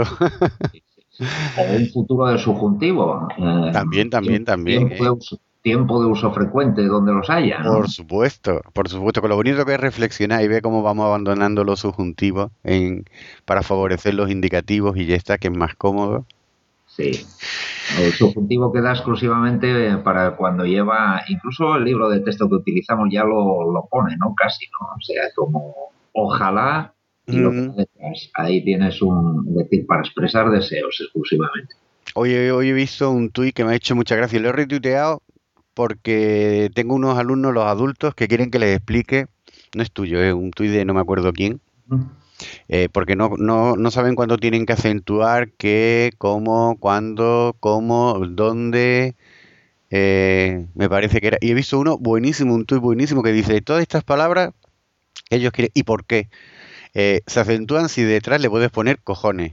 O un futuro de subjuntivo. También, también, también, Tiempo de uso, tiempo de uso frecuente donde los haya, ¿no? Por supuesto, con lo bonito que es reflexionar y ver cómo vamos abandonando los subjuntivos para favorecer los indicativos y ya está, que es más cómodo. Sí. El subjuntivo queda exclusivamente para cuando lleva, incluso el libro de texto que utilizamos ya lo pone, ¿no? Casi, ¿no? O sea, como ojalá y lo que va Ujú. detrás. Ahí tienes un decir para expresar deseos exclusivamente. Hoy he visto un tuit que me ha hecho mucha gracia. Lo he retuiteado porque tengo unos alumnos, los adultos, que quieren que les explique. No es tuyo, es un tuit de no me acuerdo quién. Porque no saben cuándo tienen que acentuar, qué, cómo, cuándo, cómo, dónde. Me parece que era. Y he visto uno buenísimo, un tuit buenísimo que dice: todas estas palabras, ellos quieren. ¿Y por qué? Se acentúan si detrás le puedes poner cojones.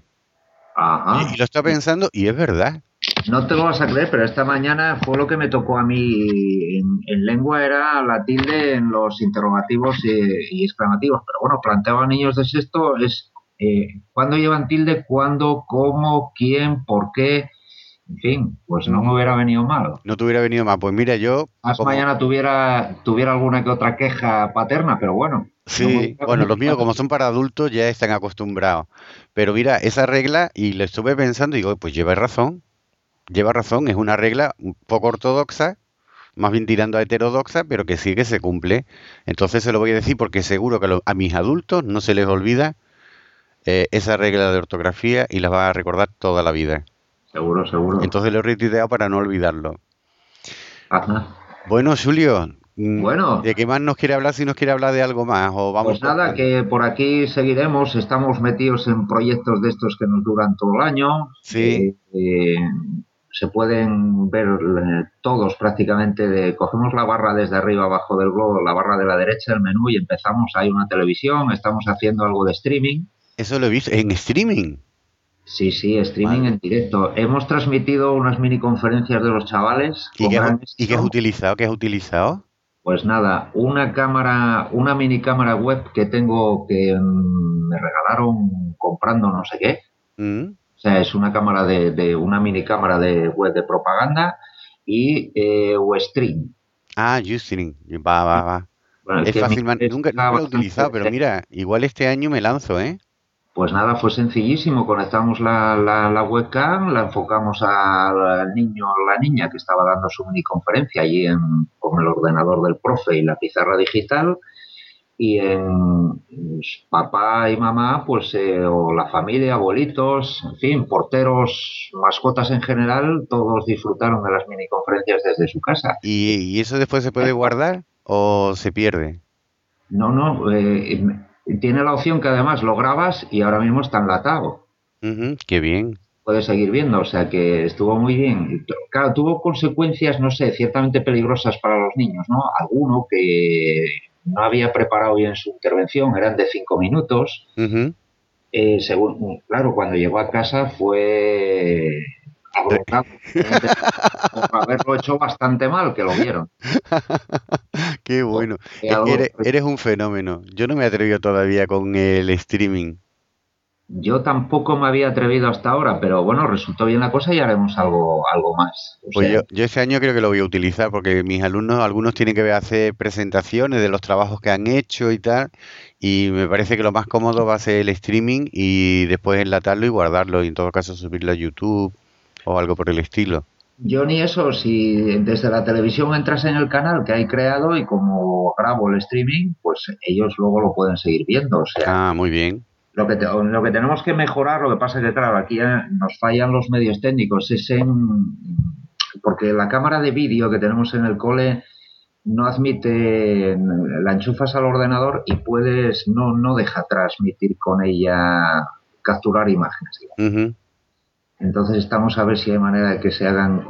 Y Ajá. lo está pensando, y es verdad. No te lo vas a creer, pero esta mañana fue lo que me tocó a mí en lengua, era la tilde en los interrogativos y exclamativos. Pero bueno, planteaba a niños de sexto es ¿cuándo llevan tilde? ¿Cuándo? ¿Cómo? ¿Quién? ¿Por qué? En fin, pues no me Ujú. hubiera venido mal. No te hubiera venido más. Pues mira, yo, Más como. mañana tuviera alguna que otra queja paterna, pero bueno, no me Sí, hubiera bueno, venido los míos, mal. como son para adultos, ya están acostumbrados. Pero mira, esa regla, y le estuve pensando, y digo, pues lleva razón, es una regla un poco ortodoxa, más bien tirando a heterodoxa, pero que sí que se cumple. Entonces se lo voy a decir porque seguro que a mis adultos no se les olvida esa regla de ortografía y las va a recordar toda la vida. Seguro, seguro. Entonces lo he retuiteado para no olvidarlo. Ajá. Bueno, Julio, Bueno, ¿de qué más nos quiere hablar si nos quiere hablar de algo más? O vamos pues nada, cortando. que por aquí seguiremos. Estamos metidos en proyectos de estos que nos duran todo el año. Sí, Se pueden ver todos prácticamente. Cogemos la barra desde arriba abajo del globo, la barra de la derecha, el menú y empezamos. Hay una televisión, estamos haciendo algo de streaming. eso lo he visto en streaming. Sí, sí, streaming Madre. en directo. Hemos transmitido unas mini conferencias de los chavales con gran Y qué has éxito. utilizado? ¿Qué has utilizado? Pues nada, una cámara, una mini cámara web que tengo que me regalaron comprando no sé qué. Mm. sea, es una cámara de una mini cámara de web de propaganda y Ustream. Ah, Ustream. Va, va, va. Bueno, es Es que mi fácil, inglés está nunca lo he bastante utilizado, pero mira, igual este año me lanzo, ¿eh? Pues nada, fue sencillísimo. Conectamos la webcam, la enfocamos al niño o la niña que estaba dando su mini conferencia allí con el ordenador del profe y la pizarra digital. Y papá y mamá, pues, o la familia, abuelitos, en fin, porteros, mascotas en general, todos disfrutaron de las mini conferencias desde su casa. Y eso después se puede guardar o se pierde? No, no, tiene la opción que además lo grabas y ahora mismo está enlatado. Ujú, qué bien. Puedes seguir viendo, o sea que estuvo muy bien. Claro, tuvo consecuencias, no sé, ciertamente peligrosas para los niños, ¿no? Alguno que no había preparado bien su intervención, eran de 5 minutos. Ujú. Claro, cuando llegó a casa fue abrumado por haberlo hecho bastante mal, que lo vieron. Qué O bueno. que Es que algo eres un fenómeno. Yo no me he atrevido todavía con el streaming. Yo tampoco me había atrevido hasta ahora, pero bueno, resultó bien la cosa y haremos algo más. O Pues sea, yo ese año creo que lo voy a utilizar porque mis alumnos, algunos tienen que hacer presentaciones de los trabajos que han hecho y tal, y me parece que lo más cómodo va a ser el streaming y después enlatarlo y guardarlo y en todo caso subirlo a YouTube o algo por el estilo. yo ni eso, si desde la televisión entras en el canal que hay creado y como grabo el streaming, pues ellos luego lo pueden seguir viendo. O sea, Ah, muy bien. lo que tenemos que mejorar, lo que pasa es que, claro, aquí nos fallan los medios técnicos, porque la cámara de vídeo que tenemos en el cole no admite, la enchufas al ordenador y no deja transmitir con ella, capturar imágenes, digamos. Ujú, Entonces estamos a ver si hay manera de que se hagan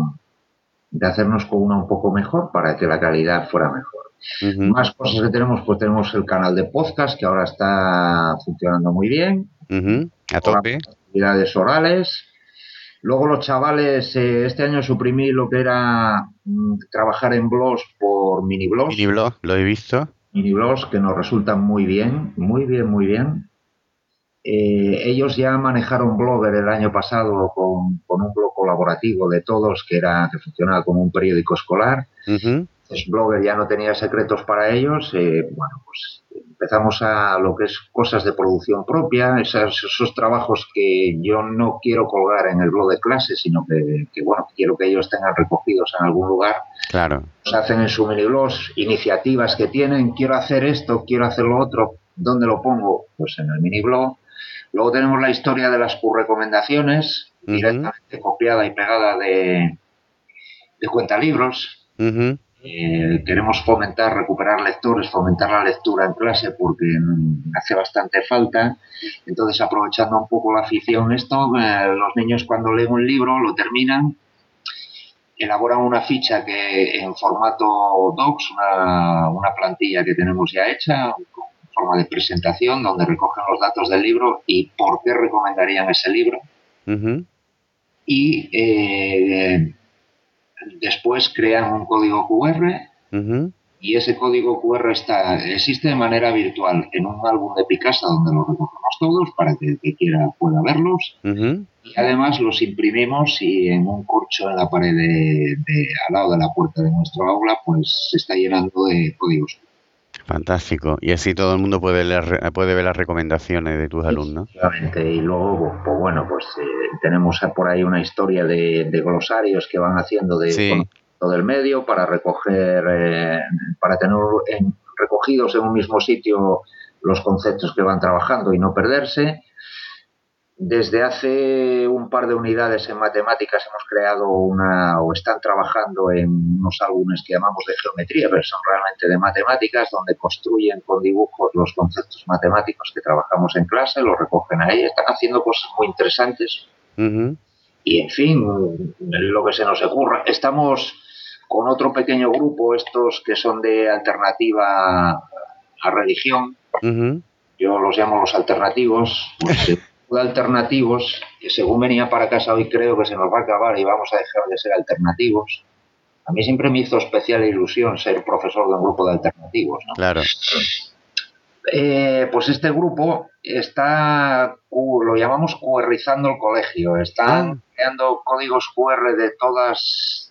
de hacernos con una un poco mejor para que la calidad fuera mejor. ujú, Más cosas que tenemos, pues tenemos el canal de podcast que ahora está funcionando muy bien, ujú. A programa tope. de actividades orales. Luego los chavales, este año suprimí lo que era trabajar en blogs por Mini blog, lo he visto. mini blogs que nos resultan muy bien, muy bien, muy bien. Ellos ya manejaron Blogger el año pasado con un blog colaborativo de todos que funcionaba como un periódico escolar. Ujú. Entonces, Blogger ya no tenía secretos para ellos. Bueno, pues empezamos a lo que es cosas de producción propia, esos trabajos que yo no quiero colgar en el blog de clase, sino bueno, quiero que ellos tengan recogidos en algún lugar. Claro. Se hacen en su mini blogs iniciativas que tienen, quiero hacer esto, quiero hacer lo otro, ¿dónde lo pongo? Pues en el mini blog. Luego tenemos la historia de las recomendaciones, Ujú, directamente copiada y pegada de cuentalibros. ujú. Queremos recuperar lectores, fomentar la lectura en clase porque hace bastante falta. Entonces, aprovechando un poco la afición, los niños cuando leen un libro lo terminan, elaboran una ficha que en formato docs, una plantilla que tenemos ya hecha, en forma de presentación, donde recogen los datos del libro y por qué recomendarían ese libro. Ujú, Y después crean un código QR ujú, y ese código QR existe de manera virtual en un álbum de Picasa donde lo recogemos todos para que el que quiera pueda verlos. ujú. Y además los imprimimos y en un corcho en la pared al lado de la puerta de nuestro aula pues se está llenando de códigos. Fantástico. Y así todo el mundo puede ver las recomendaciones de tus alumnos. Efectivamente. Y luego, pues bueno, pues tenemos por ahí una historia de glosarios que van haciendo de Sí. conocimiento del medio para para tener recogidos en un mismo sitio los conceptos que van trabajando y no perderse. Desde hace un par de unidades en matemáticas hemos creado o están trabajando en unos álbumes que llamamos de geometría, pero son realmente de matemáticas, donde construyen con dibujos los conceptos matemáticos que trabajamos en clase, los recogen ahí, están haciendo cosas muy interesantes. Ujú, Y en fin, lo que se nos ocurra. Estamos con otro pequeño grupo, estos que son de alternativa a religión, ujú. yo los llamo los alternativos, pues de alternativos, que según venía para casa hoy creo que se nos va a acabar y vamos a dejar de ser alternativos. A mí siempre me hizo especial ilusión ser profesor de un grupo de alternativos, ¿no? Claro. Pues este grupo lo llamamos QRizando el colegio. Ah, Están creando códigos QR de todas.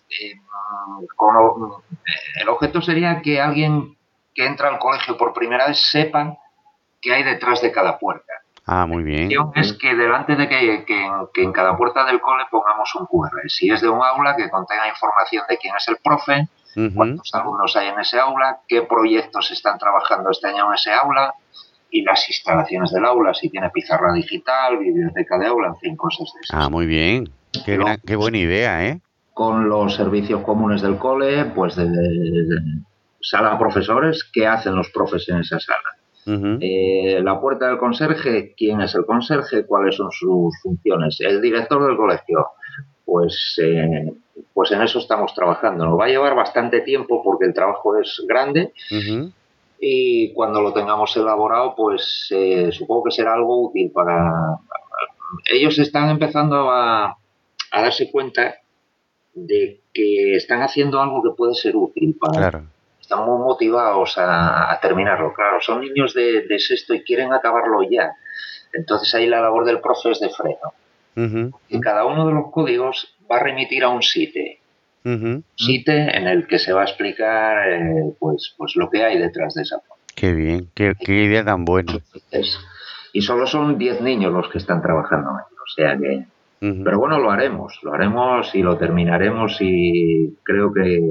El objeto sería que alguien que entra al colegio por primera vez sepa qué hay detrás de cada puerta. muy La bien. intención es que delante de que en cada puerta del cole pongamos un QR. Si es de un aula, que contenga información de quién es el profe, Ujú. cuántos alumnos hay en ese aula, qué proyectos están trabajando este año en ese aula y las instalaciones del aula, si tiene pizarra digital, biblioteca de aula, en fin, cosas de esas. Muy bien. Y luego, Qué buena idea, ¿eh? con los servicios comunes del cole, pues de sala a profesores, ¿qué hacen los profes en esa sala? Ujú. La puerta del conserje, ¿quién es el conserje? ¿Cuáles son sus funciones? El director del colegio, pues, pues en eso estamos trabajando. Nos va a llevar bastante tiempo porque el trabajo es grande Ujú. y cuando lo tengamos elaborado, pues supongo que será algo útil para... Ellos están empezando a darse cuenta de que están haciendo algo que puede ser útil para... Claro. Están muy motivados a terminarlo. Claro, son niños de sexto y quieren acabarlo ya. Entonces ahí la labor del profe es de freno. Ujú. Y cada uno de los códigos va a remitir a un site. Ujú. Site en el que se va a explicar pues lo que hay detrás de esa puerta. Qué bien. Qué idea tan buena. Y solo son 10 niños los que están trabajando ahí. O sea que... Ujú. Pero bueno, lo haremos y lo terminaremos y creo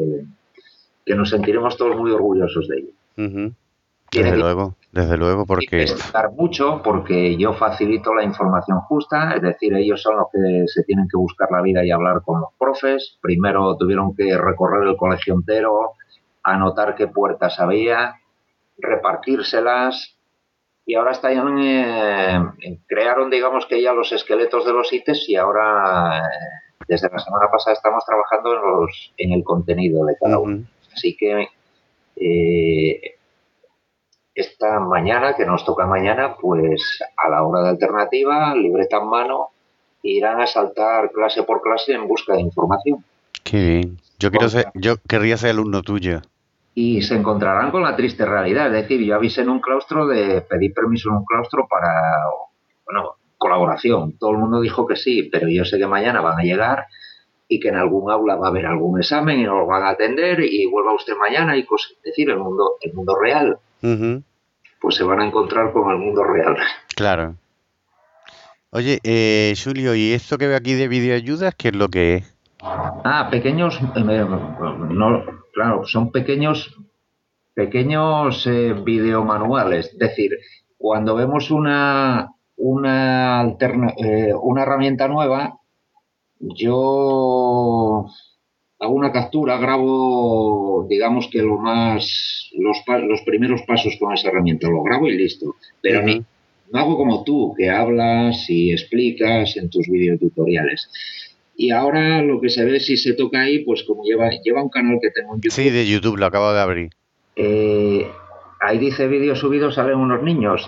que nos sentiremos todos muy orgullosos de ello. Ujú. Tiene Desde luego, que porque investigar mucho porque yo facilito la información justa, es decir, ellos son los que se tienen que buscar la vida y hablar con los profes. Primero tuvieron que recorrer el colegio entero, anotar qué puertas había, repartírselas y ahora están, crearon, digamos que ya los esqueletos de los ítems y ahora, desde la semana pasada, estamos trabajando en el contenido de cada uno. ujú. Así que esta mañana, que nos toca mañana, pues a la hora de alternativa, libreta en mano, irán a saltar clase por clase en busca de información. Qué bien. Yo querría ser alumno tuyo. Y se encontrarán con la triste realidad. Es decir, yo avisé en un claustro de pedir permiso en un claustro para, bueno, colaboración. Todo el mundo dijo que sí, pero yo sé que mañana van a llegar y que en algún aula va a haber algún examen y nos lo van a atender y vuelva usted mañana y cosas. Es decir, el mundo real. Ujú. Pues se van a encontrar con el mundo real. Claro. Oye, Julio, ¿y esto que veo aquí de videoayudas, qué es lo que es? Pequeños, no, claro, son pequeños videomanuales. Es decir, cuando vemos una herramienta nueva, yo hago una captura, grabo, digamos que los primeros pasos con esa herramienta, lo grabo y listo. Pero Ujú. no hago como tú, que hablas y explicas en tus videotutoriales. Y ahora lo que se ve, si se toca ahí, pues como lleva un canal que tengo en Sí, YouTube, de YouTube, lo acabo de abrir. eh, ahí dice vídeos subidos, salen unos niños.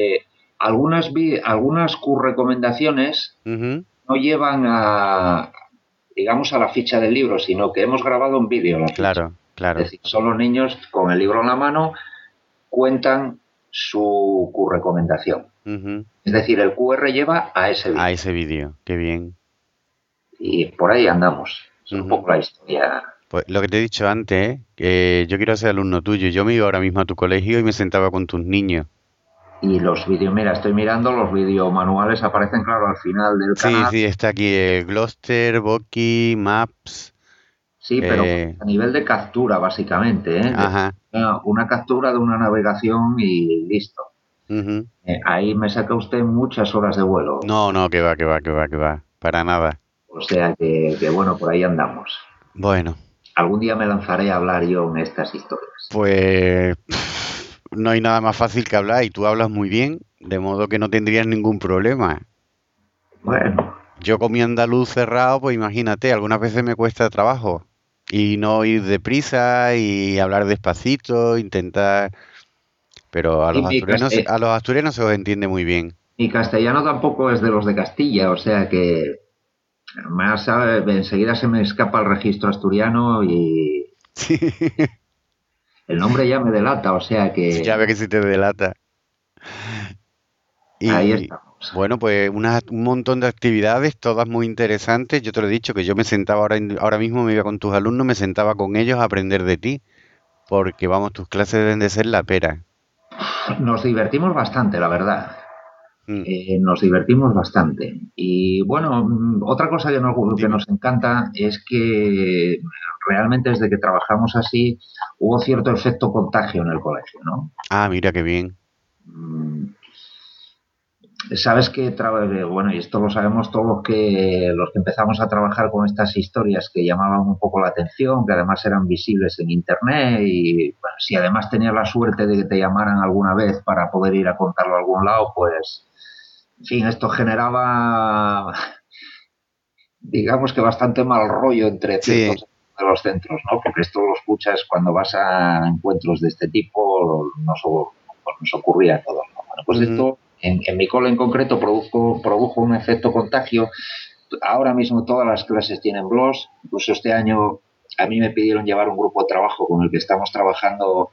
Algunas recomendaciones Ujú. no llevan digamos, a la ficha del libro, sino que hemos grabado un vídeo en la ficha. Claro, Es claro. decir, son los niños con el libro en la mano, cuentan su recomendación. Ujú. Es decir, el QR lleva a ese vídeo. Ese vídeo, qué bien. Y por ahí andamos. Es un Ujú. poco la historia. Pues lo que te he dicho antes, que yo quiero ser alumno tuyo. Yo me iba ahora mismo a tu colegio y me sentaba con tus niños. Y los vídeos, mira, estoy mirando, los videomanuales aparecen, claro, al final del Sí, canal. sí, está aquí el Gloucester, Boki, Maps. Sí, pero eh, a nivel de captura, básicamente, ¿eh? ajá. Una captura de una navegación y listo. Ujú. Ahí me saca usted muchas horas de vuelo. No, no, que va, que va, que va, que va. Para nada. O sea que bueno, por ahí andamos. Bueno, Algún día me lanzaré a hablar yo en estas historias. pues no hay nada más fácil que hablar y tú hablas muy bien, de modo que no tendrías ningún problema. Bueno, Yo con mi andaluz cerrado, pues imagínate, algunas veces me cuesta trabajo y no ir deprisa y hablar despacito, intentar, pero y a los asturianos se os entiende muy bien. mi castellano tampoco es de los de Castilla, o sea que más enseguida se me escapa el registro asturiano y el nombre ya me delata, o sea Sí, ya que ve que si te delata. Ahí Y estamos. bueno, pues un montón de actividades, todas muy interesantes. Yo te lo he dicho, que yo me sentaba ahora mismo, me iba con tus alumnos, me sentaba con ellos a aprender de ti, porque vamos, tus clases deben de ser la pera. Nos divertimos bastante, la verdad. Mm, Nos divertimos bastante. Y bueno, otra cosa que dime. nos encanta es que realmente desde que trabajamos así hubo cierto efecto contagio en el colegio, ¿no? Ah, mira qué bien. Mm, Sabes que, bueno, y esto lo sabemos todos los que empezamos a trabajar con estas historias que llamaban un poco la atención, que además eran visibles en Internet y bueno, si además tenías la suerte de que te llamaran alguna vez para poder ir a contarlo a algún lado, pues, en fin, esto generaba, digamos que bastante mal rollo entre Sí. ciertos de los centros, ¿no? Porque esto lo escuchas cuando vas a encuentros de este tipo, nos ocurría a todos, ¿no? Bueno, pues Ujú. esto en mi cole en concreto produjo un efecto contagio. Ahora mismo todas las clases tienen blogs, incluso este año a mí me pidieron llevar un grupo de trabajo con el que estamos trabajando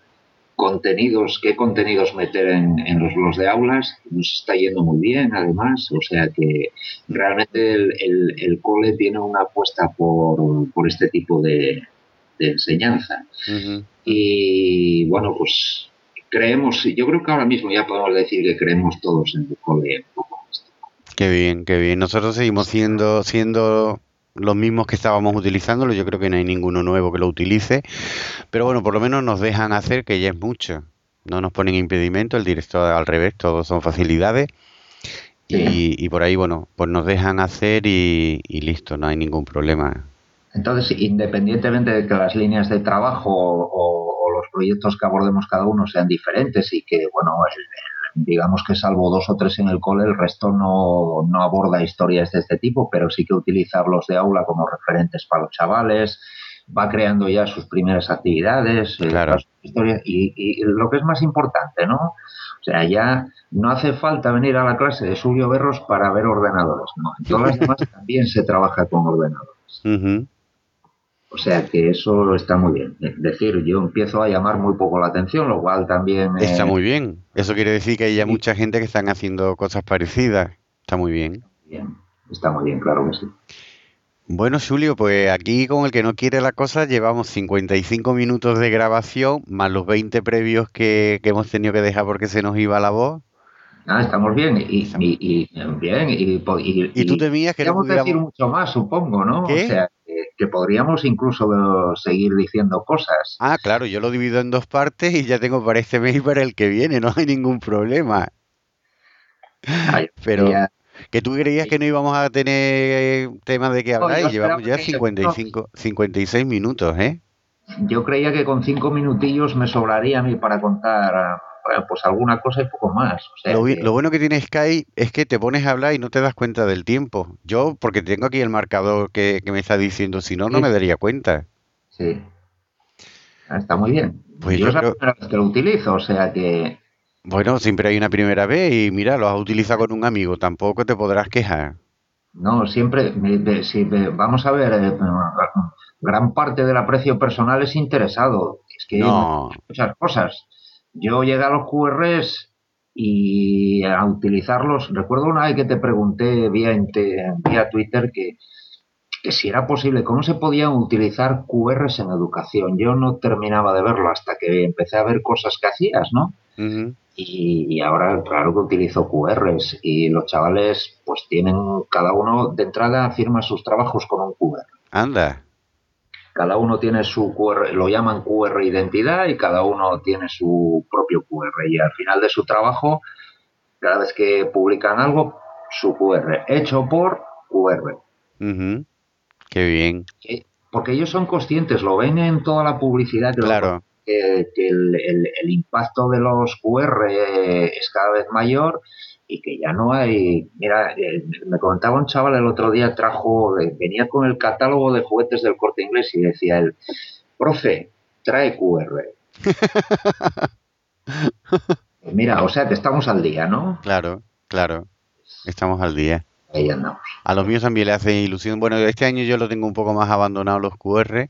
qué contenidos meter en los blogs de aulas. Nos está yendo muy bien, además. O sea que realmente el cole tiene una apuesta por este tipo de enseñanza. Ujú. Y bueno, pues creemos, yo creo que ahora mismo ya podemos decir que creemos todos en el cole un poco esto. Qué bien, qué bien. Nosotros seguimos siendo los mismos que estábamos utilizándolo. Yo creo que no hay ninguno nuevo que lo utilice. Pero bueno, por lo menos nos dejan hacer, que ya es mucho. No nos ponen impedimento, el director al revés, todos son facilidades. Sí. Y por ahí, bueno, pues nos dejan hacer y listo, no hay ningún problema. Entonces, independientemente de que las líneas de trabajo o los proyectos que abordemos cada uno sean diferentes y que, bueno, digamos que salvo dos o tres en el cole, el resto no aborda historias de este tipo, pero sí que utiliza los de aula como referentes para los chavales, va creando ya sus primeras actividades, Claro. sus historias, y lo que es más importante, ¿no? O sea, ya no hace falta venir a la clase de Julio Berros para ver ordenadores, ¿no? En todas las demás también se trabaja con ordenadores. Ujú. O sea que eso está muy bien. Es decir, yo empiezo a llamar muy poco la atención, lo cual también Está muy bien. Eso quiere decir que hay ya sí, mucha gente que están haciendo cosas parecidas. Está muy bien. bien, está muy bien, claro que sí. Bueno, Julio, pues aquí con el que no quiere la cosa llevamos 55 minutos de grabación, más los 20 previos que hemos tenido que dejar porque se nos iba la voz. Ah, estamos bien Estamos- bien Y tú y temías que no podríamos decir pudiéramos... mucho más, supongo, ¿no? O ¿Qué? sea, que podríamos incluso seguir diciendo cosas. Ah, claro, yo lo divido en dos partes y ya tengo para este mes y para el que viene, no hay ningún problema. Ah, yo Pero creía- que tú creías que no íbamos a tener temas de qué no, hablar yo y llevamos esperaba ya que no, 56 minutos, ¿eh? yo creía que con 5 minutillos me sobraría a mí para contar, bueno, pues alguna cosa y poco más. O sea Lo que bueno que tiene Skype es que te pones a hablar y no te das cuenta del tiempo. Yo, porque tengo aquí el marcador que me está diciendo, si no, no sí, me daría cuenta. sí, está muy bien. Pues Yo yo es la creo, primera vez que lo utilizo, o sea que bueno, siempre hay una primera vez y mira, lo has utilizado con un amigo, tampoco te podrás quejar. no, siempre, vamos a ver, gran parte del aprecio personal es interesado. Es que me No, muchas cosas. Yo llegué a los QRs y a utilizarlos. Recuerdo una vez que te pregunté vía Twitter que si era posible, cómo se podían utilizar QRs en educación. Yo no terminaba de verlo hasta que empecé a ver cosas que hacías, ¿no? ujú, Y ahora, claro que utilizo QRs y los chavales pues tienen, cada uno de entrada firma sus trabajos con un QR. anda. Cada uno tiene su QR, lo llaman QR identidad y cada uno tiene su propio QR. Y al final de su trabajo, cada vez que publican algo, su QR, hecho por QR. Ujú, qué bien. Porque ellos son conscientes, lo ven en toda la publicidad Claro. que el impacto de los QR es cada vez mayor y que ya no hay. Mira, me comentaba un chaval el otro día, venía con el catálogo de juguetes del Corte Inglés y decía él, profe, trae QR. Mira, o sea que estamos al día, ¿no? Claro, claro. Estamos al día. Ahí andamos. A los míos también le hace ilusión. Bueno, este año yo lo tengo un poco más abandonado los QR,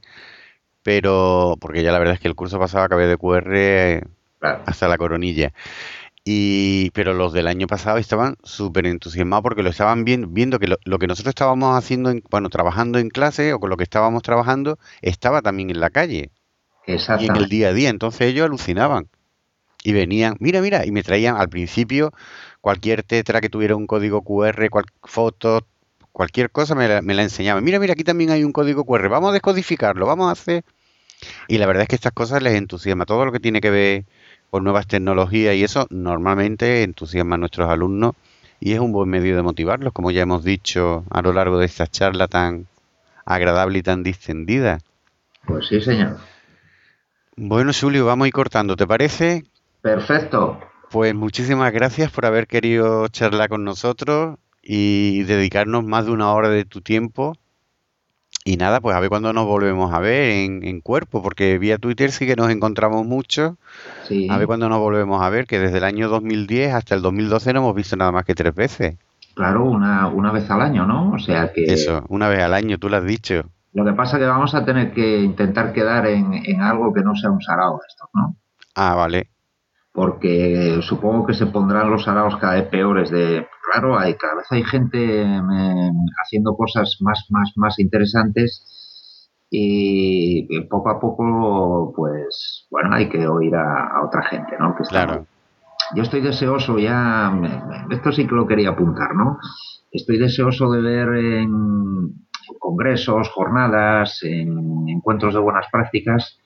pero porque ya la verdad es que el curso pasado acabé de QR Claro. hasta la coronilla. Pero los del año pasado estaban súper entusiasmados porque lo estaban viendo que lo que nosotros estábamos haciendo, bueno, trabajando en clase o con lo que estábamos trabajando, estaba también en la calle y en el Exactamente. día a día. Entonces ellos alucinaban y venían, mira, mira, y me traían al principio cualquier tetra que tuviera un código QR, fotos, cualquier cosa me la enseñaban. Mira, mira, aquí también hay un código QR, vamos a descodificarlo, vamos a hacer... Y la verdad es que estas cosas les entusiasma. Todo lo que tiene que ver con nuevas tecnologías y eso normalmente entusiasma a nuestros alumnos y es un buen medio de motivarlos, como ya hemos dicho a lo largo de esta charla tan agradable y tan distendida. Pues sí, señor. Bueno, Julio, vamos a ir cortando, ¿te parece? Perfecto. Pues muchísimas gracias por haber querido charlar con nosotros y dedicarnos más de una hora de tu tiempo. Y nada, pues a ver cuándo nos volvemos a ver en cuerpo, porque vía Twitter sí que nos encontramos mucho. A ver Sí, cuándo nos volvemos a ver, que desde el año 2010 hasta el 2012 no hemos visto nada más que 3 veces. claro, una vez al año, ¿no? O sea que Eso, una vez al año, tú lo has dicho. lo que pasa es que vamos a tener que intentar quedar en algo que no sea un sarao de estos, ¿no? Ah, vale. Porque supongo que se pondrán los saraos cada vez peores de, claro, cada vez hay gente haciendo cosas más interesantes y poco a poco, pues, bueno, hay que oír a otra gente, ¿no? Que estamos. Claro. Yo estoy deseoso ya, esto sí que lo quería apuntar, ¿no? Estoy deseoso de ver en congresos, jornadas, en encuentros de buenas prácticas,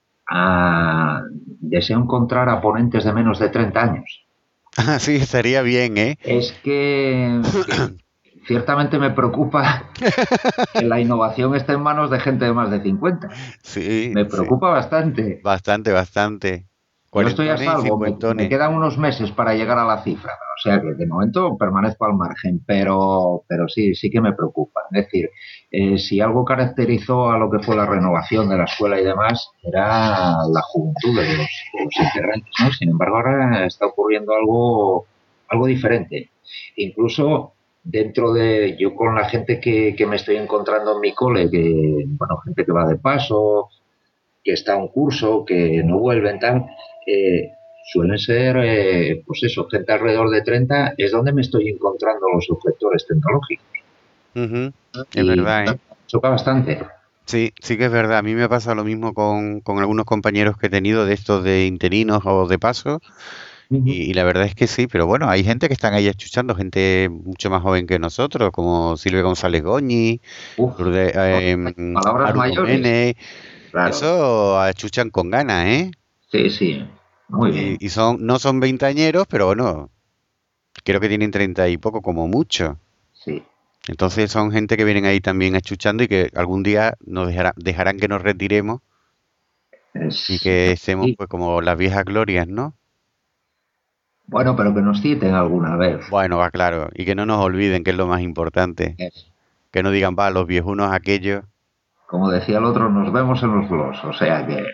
deseo encontrar a ponentes de menos de 30 años. Ah, sí, estaría bien, ¿eh? Es que ciertamente me preocupa que la innovación esté en manos de gente de más de 50. Sí, Me sí. preocupa bastante. Bastante, bastante. Yo estoy a Cuarentones y salvo, me cincuentones. quedan unos meses para llegar a la cifra, o sea que de momento permanezco al margen, pero sí, sí que me preocupa. Es decir, si algo caracterizó a lo que fue la renovación de la escuela y demás, era la juventud de los integrantes, ¿no? Sin embargo, ahora está ocurriendo algo diferente. Incluso dentro de, yo con la gente que me estoy encontrando en mi cole, que, bueno, gente que va de paso, que está un curso, que no vuelven, tal, eh, suelen ser, pues eso, gente alrededor de 30 es donde me estoy encontrando los objetores tecnológicos. Ujú. Es Y verdad, ¿eh? choca bastante. Sí, sí que es verdad. A mí me pasa lo mismo con algunos compañeros que he tenido de estos de interinos o de paso. Uh -huh. Y la verdad es que sí, pero bueno, hay gente que están ahí escuchando, gente mucho más joven que nosotros, como Silvia González Goñi, Uf, palabras Maru mayores. Domenech, Claro. eso achuchan con ganas, ¿eh? Sí, sí. Muy bien. Y no son veinteañeros, pero bueno, creo que tienen 30 y poco como mucho. Sí. Entonces son gente que vienen ahí también escuchando y que algún día nos dejarán que nos retiremos y que estemos Sí. pues como las viejas glorias, ¿no? Bueno, pero que nos citen alguna vez. Bueno, va claro, y que no nos olviden, que es lo más importante. Es, Que no digan, va, los viejunos aquellos. como decía el otro, nos vemos en los blogs. O sea que,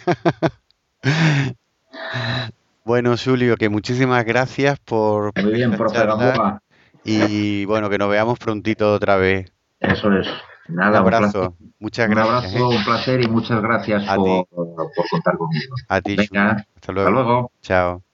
Bueno, Julio, que muchísimas gracias muy por bien, esta profe charla Gamboa. y bueno, que nos veamos prontito otra vez. Eso es. Un Nada, un placer. abrazo, muchas Un gracias, abrazo, ¿eh? un placer y muchas gracias A ti, por contar conmigo. a ti, Julio. Venga, Hasta hasta luego. luego. Chao.